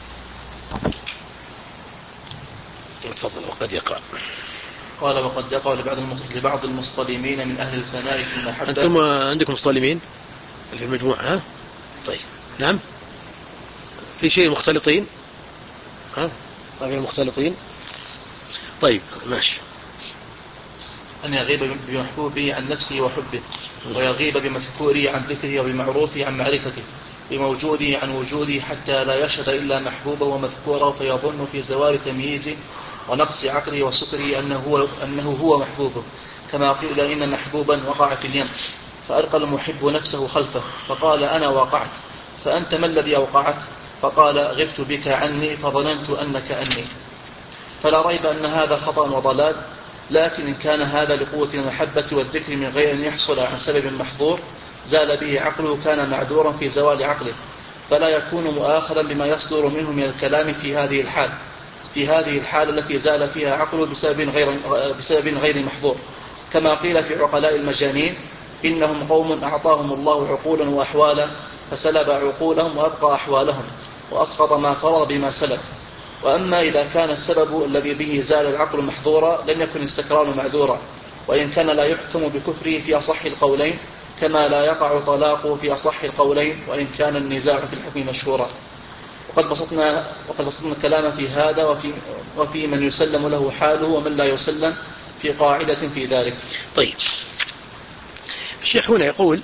تفضل. وقد يقع. قال: وقد يقع لبعض المصطلمين من أهل الفناء في المحبة. أنتم عندكم مصطلمين في المجموعة؟ ها؟ طيب. نعم. في شيء مختلطين؟ ها؟ ما في مختلطين؟ طيب ماشي. أن يغيب بمحبوبه عن نفسه وحبه، ويغيب بمذكوره عن ذكره، وبمعروفه عن معرفته، بموجوده عن وجوده، حتى لا يشهد إلا محبوبه ومذكوره، فيظن في زوال تمييزه ونقص عقله وسكره أنه هو محبوبه. كما قيل: إن محبوبا وقع في اليم، فألقى المحب نفسه خلفه فقال: أنا وقعت. فأنت ما الذي أوقعك؟ فقال: غبت بك عني فظننت أنك أني. فلا ريب أن هذا خطأ وضلال، لكن إن كان هذا لقوة المحبة والذكر من غير أن يحصل عن سبب محظور زال به عقله، كان معذورا في زوال عقله، فلا يكون مؤاخذا بما يصدر منه من الكلام في هذه الحالة التي زال فيها عقله بسبب غير محظور. كما قيل في عقلاء المجانين: إنهم قوم أعطاهم الله عقولا وأحوالا فسلب عقولهم وأبقى أحوالهم، وأسقط ما فرض بما سلب. وأما إذا كان السبب الذي به زال العقل محظورا لم يكن السكران معذورا، وإن كان لا يحكم بكفره في أصح القولين، كما لا يقع طلاقه في أصح القولين، وإن كان النزاع في الحكم مشهورا. وقد بسطنا الكلام في هذا وفي من يسلم له حاله ومن لا يسلم، في قاعدة في ذلك. طيب. الشيخ هنا يقول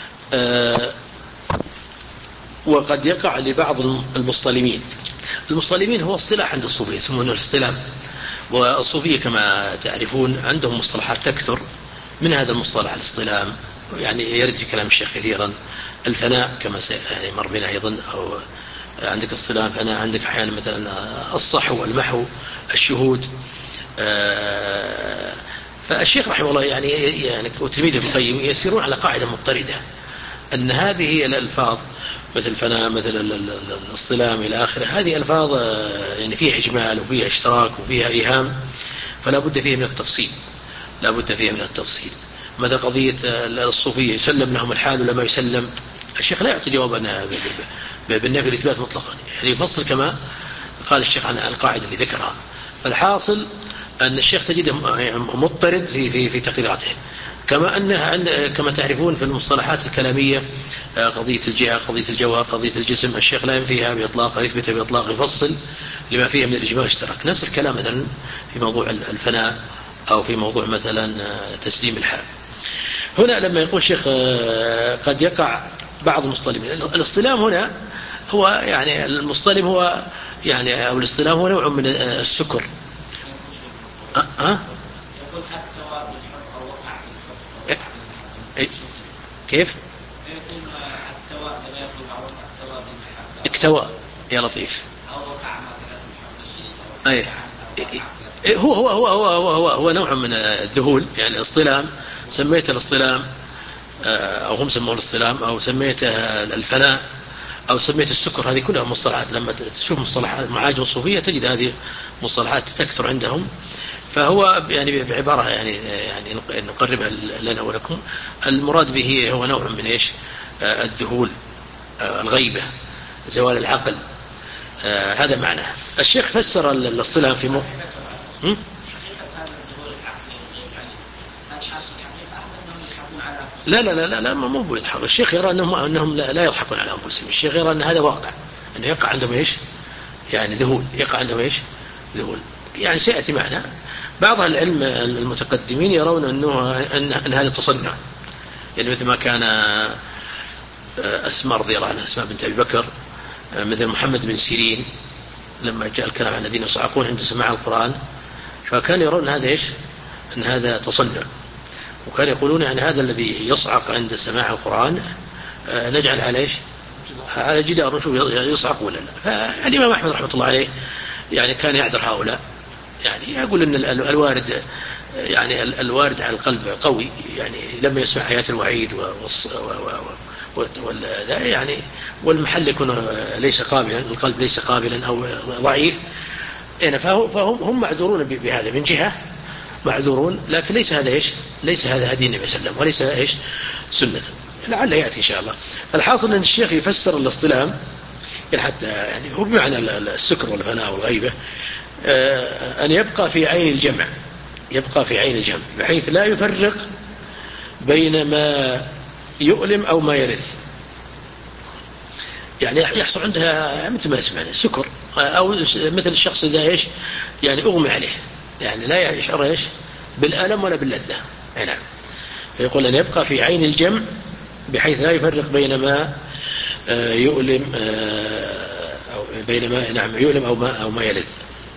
وقد يقع لبعض المصطلمين. المصطلمين هو اصطلاح عند الصوفية يسمونه الاصطلام، والصوفية كما تعرفون عندهم مصطلحات تكثر، من هذا المصطلح الاصطلام يعني يرد في كلام الشيخ كثيرا. الفناء كما مر بنا أيضا، أو عندك اصطلاح فناء، عندك أحيانا مثلا الصحو والمحو، الشهود. فالشيخ رحمه الله يعني وتلميذه ابن القيم يسيرون على قاعدة مضطردة، أن هذه هي الألفاظ مثل الفناء مثل الاصطلام إلى آخره، هذه ألفاظ يعني فيها إجمال وفيها اشتراك وفيها إيهام، فلا بد فيها من التفصيل. لا بد فيها من التفصيل. مثل قضية الصوفية يسلم لهم الحال ولا ما يسلم، الشيخ لا يعطي جوابا بالنفي والإثبات مطلقا، يعني يفصل كما قال الشيخ عن القاعدة اللي ذكرها. فالحاصل أن الشيخ تجده مضطرد في تقريراته، كما تعرفون في المصطلحات الكلامية قضية الجهة، قضية الجوهر، قضية الجسم، الشيخ لا ينفيها بإطلاق، يثبتها بإطلاق، يفصل لما فيها من الإجمال والاشتراك. نفس الكلام مثلا في موضوع الفناء، أو في موضوع مثلا تسليم الحال. هنا لما يقول الشيخ قد يقع بعض المصطلمين، الاصطلام هنا هو يعني المصطلم هو يعني أو الاصطلام هو نوع من السكر. يقول اكتوى بالحب أو وقع في الحب أو وقع في المحبة. كيف؟ يقول اكتوى كما يقول بعضهم اكتوى بالمحبة، اكتوى يا لطيف، أو وقع مثلا في الحب شيء، هو نوع من الذهول. يعني الاصطلام سميته الاصطلام أو هم سموه الاصطلام، أو سميته الفناء، أو سميته السكر، هذه كلها مصطلحات. لما تشوف مصطلحات معاجم الصوفية تجد هذه مصطلحات تكثر عندهم. فهو يعني بعبارة يعني نقربها لنا ولكم، المراد به هو نوع من إيش؟ الذهول، الغيبة، زوال العقل، هذا معناه. الشيخ فسر الاصطلاح في حقيقة هذا الظهور العقلي والغيب يعني هل حاصل الحقيقة أم أنهم يضحكون على أنفسهم؟ لا مو بيضحك. الشيخ يرى أنهم لا يضحكون على أنفسهم. الشيخ يرى أن هذا واقع، أنه يقع عندهم إيش؟ يعني ذهول، يقع عندهم إيش؟ ذهول. يعني سيأتي معنا. بعض العلم المتقدمين يرون أن هذا تصنع، يعني مثل ما كان أسماء رضي الله عنها، أسماء بنت أبي بكر، مثل محمد بن سيرين لما جاء الكلام عن الذين يصعقون عند سماع القرآن، فكان يرون هذا إيش؟ أن هذا تصنع، وكان يقولون يعني هذا الذي يصعق عند سماع القرآن نجعل على إيش؟ على جدار نشوف يصعق ولا لا. فالإمام أحمد رحمة الله عليه يعني كان يعذر هؤلاء، يعني يقول أن الوارد يعني الوارد على القلب قوي، يعني لما يسمع آيات الوعيد يعني والمحل يكون ليس قابلا، القلب ليس قابلا أو ضعيف، فهم معذورون بهذا من جهة، معذورون، لكن ليس هذا إيش؟ ليس هذا هدي النبي صلى الله عليه وسلم، وليس إيش؟ سنة، لعل يأتي إن شاء الله. الحاصل أن الشيخ يفسر الاصطلام حتى يعني هو بمعنى السكر والفناء والغيبة أن يبقى في عين الجمع، يبقى في عين الجمع بحيث لا يفرق بين ما يؤلم أو ما يرث. يعني يحصل عندها مثل ما سمعنا سكر، أو مثل الشخص إذا إيش يعني أغمى عليه، يعني لا يشعر إيش بالألم ولا باللذة. نعم. فيقول أن يبقى في عين الجمع بحيث لا يفرق بين ما يؤلم أو بين ما نعم يؤلم أو ما يلذ.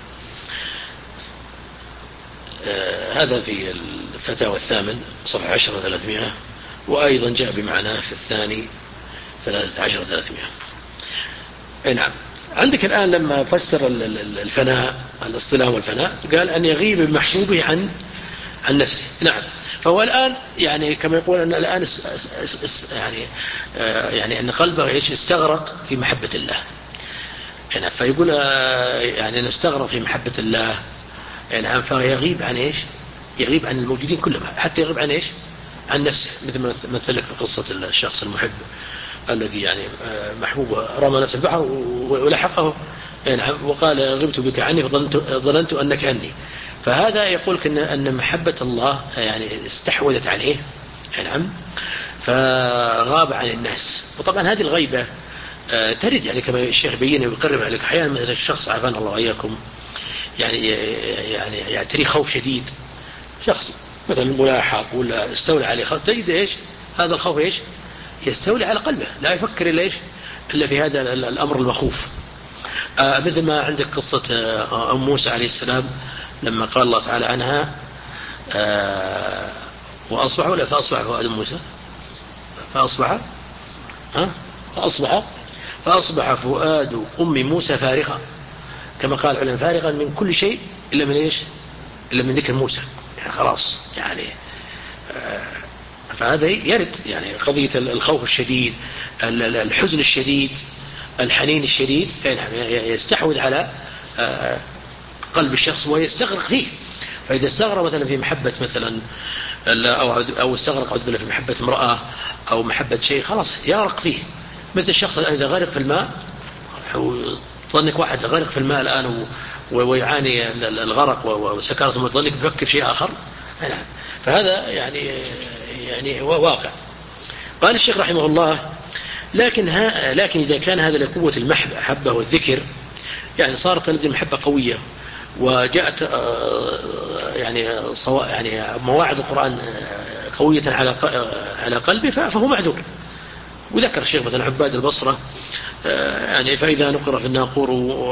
هذا في الفتاوى الثامن صفحة 10-300، وأيضا جاء بمعناه في الثاني 13-300. نعم. عندك الآن لما فسر الفناء، الاصطلاح والفناء، قال أن يغيب بمحبوبه عن نفسه. نعم. فهو الآن يعني كما يقول أن الآن يعني أن قلبه إيش استغرق في محبة الله. يعني فيقول يعني أن استغرق في محبة الله، يعني فيغيب عن إيش؟ يغيب عن الموجودين كلهم، حتى يغيب عن إيش؟ عن نفسه، مثل ما مثلك في قصة الشخص المحب الذي يعني محبوبه رمى نفسه البحر ولحقه، يعني وقال غبت بك عني فظننت أنك أني. فهذا يقول أن محبة الله يعني استحوذت عليه، نعم، فغاب عن الناس. وطبعا هذه الغيبة ترد يعني كما الشيخ بيّن ويقرب عليك أحيانا مثل الشخص عافانا الله وإياكم يعني يعتري خوف شديد، شخص مثلا ملاحق ولا استولى عليه خوف، تجد إيش هذا الخوف إيش يستولي على قلبه، لا يفكر إلا في هذا الأمر المخوف. مثل ما عندك قصة أم موسى عليه السلام لما قال الله تعالى عنها وأصبح ولا فأصبح فؤاد موسى فأصبح فؤاد أم موسى فارغا، كما قال العلماء فارغا من كل شيء إلا من إيش؟ إلا من ذكر موسى، يعني خلاص يعني فهذا يرد يعني قضية الخوف الشديد، الحزن الشديد، الحنين الشديد، يستحوذ على قلب الشخص ويستغرق فيه. فإذا استغرق مثلا في محبة مثلا أو استغرق في محبة امرأة أو محبة شيء، خلاص يغرق فيه. مثل الشخص إذا غرق في الماء، ظنك واحد غرق في الماء الآن ويعاني الغرق وسكرة الموت، ظنك بفكر شيء آخر، فهذا يعني هو واقع. قال الشيخ رحمه الله لكن إذا كان هذا لقوة المحبة والذكر، يعني صارت لدي المحبة قوية وجاءت يعني مواعظ القرآن قوية على قلبه، فهو معذور. وذكر الشيخ مثلا عباد البصرة يعني فإذا نقر في الناقور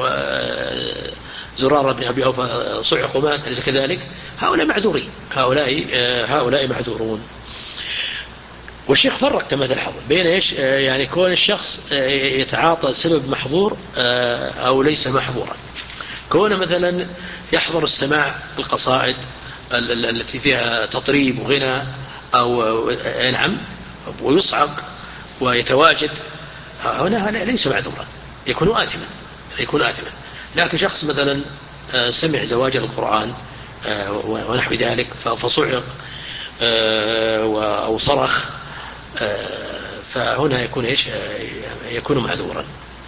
زرار بن أبي أوفى صعق مات، أليس كذلك؟ هؤلاء معذورين، هؤلاء معذورون. والشيخ فرق كما تلاحظ بين إيش يعني كون الشخص يتعاطى سبب محظور أو ليس محظورا. كون مثلا يحضر السماع القصائد التي فيها تطريب وغنى أو نعم ويصعق ويتواجد، هنا ليس معذورا، يكون آثما. لكن شخص مثلا سمع زواج القرآن ونحو ذلك فصعق أو صرخ، فهنا يكون معذورا.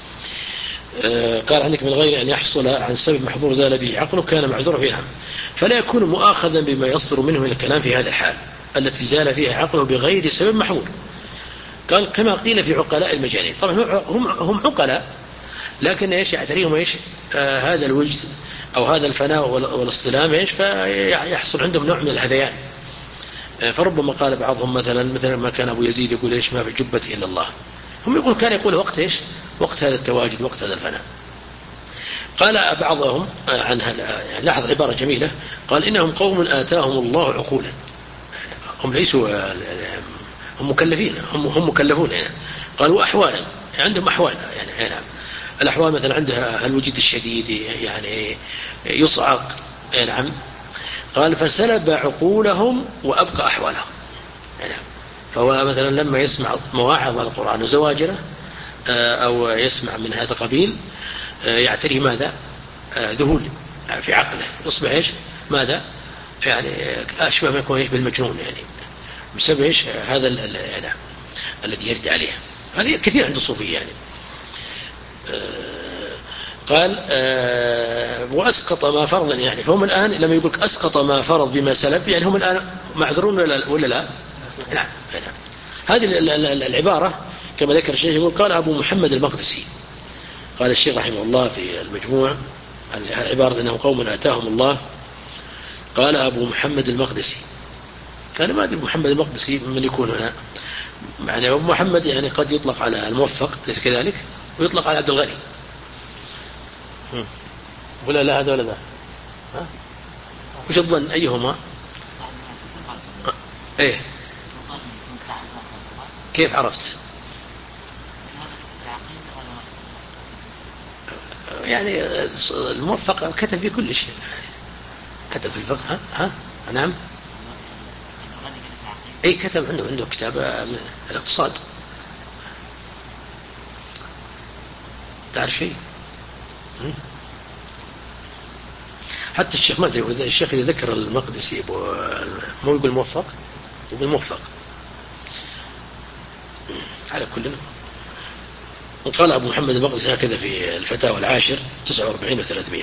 قال عندك من غير أن يحصل عن سبب محظور زال به عقله كان معذورا فيه، نعم، فلا يكون مؤاخذا بما يصدر منه من الكلام في هذا الحال التي زال فيها عقله بغير سبب محظور. قال كما قيل في عقلاء المجانين. طبعا هم عقلاء، لكن يعتريهم هذا الوجد أو هذا الفناء والاصطلام فيحصل عندهم نوع من الهذيان. فربما قال بعضهم مثلا ما كان أبو يزيد يقول ما في الجبة إلا الله، هم كان يقول وقت وقت هذا التواجد، وقت هذا الفناء. قال بعضهم عنها، يعني لاحظ عبارة جميلة، قال إنهم قوم آتاهم الله عقولا. هم ليسوا هم مكلفين، هم مكلفون يعني. قالوا أحوالا، عندهم أحوال يعني نعم. الأحوال مثلا عندها الوجود الشديد، يعني يصعق نعم. قال فسلب عقولهم وأبقى أحوالهم نعم. فهو مثلا لما يسمع مواعظ القرآن وزواجره أو يسمع من هذا القبيل يعتري ماذا؟ ذهول في عقله، يصبح إيش؟ ماذا؟ يعني أشبه ما يكون بالمجنون يعني، بسبب إيش؟ هذا يعني الذي يرد عليه. هذه كثير عند الصوفية يعني. قال وأسقط ما فرضا، يعني فهم الآن لما يقولك أسقط ما فرض بما سلب، يعني هم الآن معذرون ولا لا؟ نعم. هذه العبارة كما ذكر الشيخ يقول قال أبو محمد المقدسي، قال الشيخ رحمه الله في المجموع عبارة أنهم قوم آتاهم الله، قال أبو محمد المقدسي. أنا ما أدري محمد المقدسي من يكون هنا، يعني أبو محمد يعني قد يطلق على الموفق ليس كذلك، ويطلق على عبد الغني ولا لا هذا ولا ذا؟ وش الظن أيهما؟ إيه كيف عرفت؟ يعني الموفق كتب في كل شيء، كتب في الفقه. نعم. أي كتب عنده كتاب الاقتصاد. تعرف شيء؟ حتى الشيخ ما أدري، الشيخ إذا ذكر المقدسي مو يقول موفق، يقول موفق على كل. وقال أبو محمد المقدسي هكذا في الفتاوى العاشر 49 و300.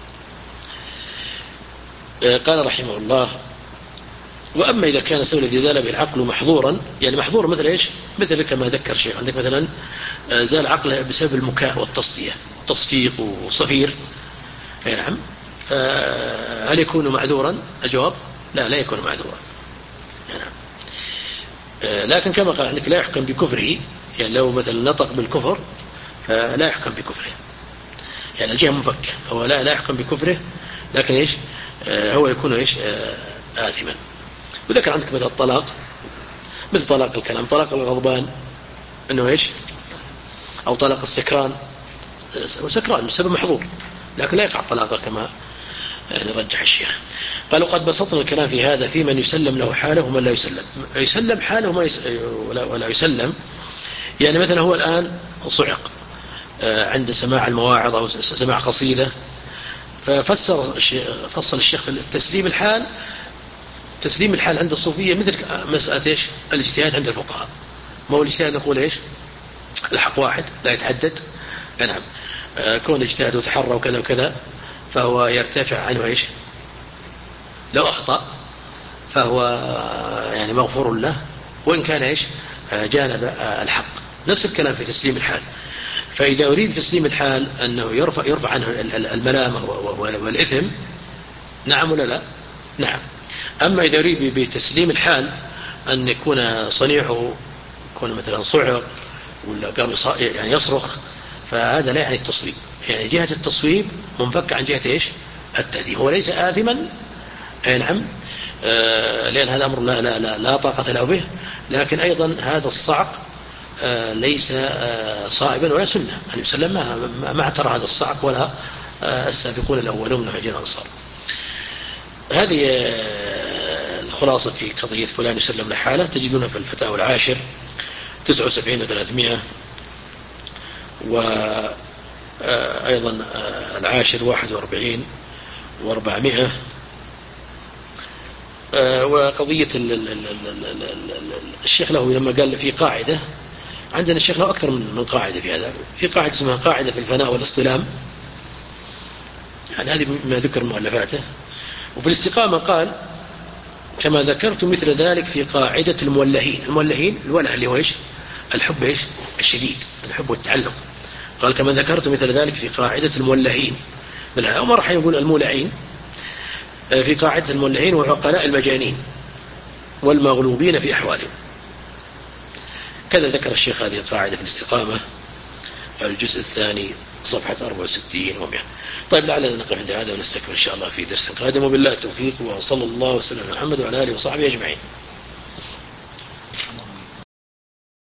قال رحمه الله وأما إذا كان السبب الذي زال به العقل محظورا، يعني محظور مثل إيش؟ مثل كما ذكر شيخ عندك مثلا زال عقله بسبب المكاء والتصدية، تصفيق وصفير نعم، هل يكون معذورا؟ الجواب لا يكون معذورا نعم. لكن كما قال عندك لا يحكم بكفره، يعني لو مثلا نطق بالكفر فلا يحكم بكفره، يعني الجهة مفكة، هو لا يحكم بكفره، لكن إيش هو يكون إيش آثما. وذكر عندك مثل الطلاق، مثل طلاق الكلام، طلاق الغضبان أنه إيش، أو طلاق السكران، وسكران بسبب محظور لكن لا يقع الطلاق كما يعني رجح الشيخ. قالوا قد بسطنا الكلام في هذا في من يسلم له حاله ومن لا يسلم. يسلم حاله ولا يسلم، يعني مثلا هو الآن صعق عند سماع المواعظ أو سماع قصيدة، فصل الشيخ في تسليم الحال. تسليم الحال عند الصوفية مثل مسألة إيش؟ الاجتهاد عند الفقهاء. ما هو الاجتهاد نقول إيش؟ الحق واحد لا يتعدد. نعم. كون اجتهاد وتحرى وكذا وكذا فهو يرتفع عنه إيش؟ لو أخطأ فهو يعني مغفور له وإن كان إيش؟ جانب الحق. نفس الكلام في تسليم الحال. فإذا أريد تسليم الحال أنه يرفع عنه الملامة والإثم، نعم ولا لا؟ نعم. أما إذا أريد بتسليم الحال أن يكون صنيعه يكون مثلا صعق ولا قام يعني يصرخ، فهذا لا يعني التصويب، يعني جهة التصويب منفك عن جهة إيش؟ التأديب. هو ليس آثما نعم، لأن هذا أمر لا طاقة له به، لكن أيضا هذا الصعق ليس صائبا ولا سنة. النبي صلى الله عليه وسلم ما اعترى هذا الصعق ولا السابقون الأولون من المهاجرين والأنصار. هذه الخلاصة في قضية فلان يسلم لحاله، تجدونها في الفتاوى العاشر 79 و300، وأيضا العاشر 41 و400. وقضية الشيخ له لما قال في قاعدة، عندنا الشيخ له أكثر من قاعدة في هذا، في قاعدة اسمها قاعدة في الفناء والاصطلام، يعني هذه ما ذكر مؤلفاته. وفي الاستقامة قال كما ذكرت مثل ذلك في قاعدة المولهين. المولهين الوله اللي هو إيش؟ الحب إيش؟ الشديد، الحب والتعلق. قال كما ذكرت مثل ذلك في قاعدة المولهين، وما راح يقول المولعين، في قاعدة المولهين وعقلاء المجانين والمغلوبين في أحوالهم. كذا ذكر الشيخ هذه القاعدة في الاستقامة الجزء الثاني صفحة 64 و100. طيب لعلنا نقف عند هذا ونستكمل إن شاء الله في درس قادم، وبالله التوفيق، وصلى الله وسلم على محمد وعلى آله وصحبه أجمعين.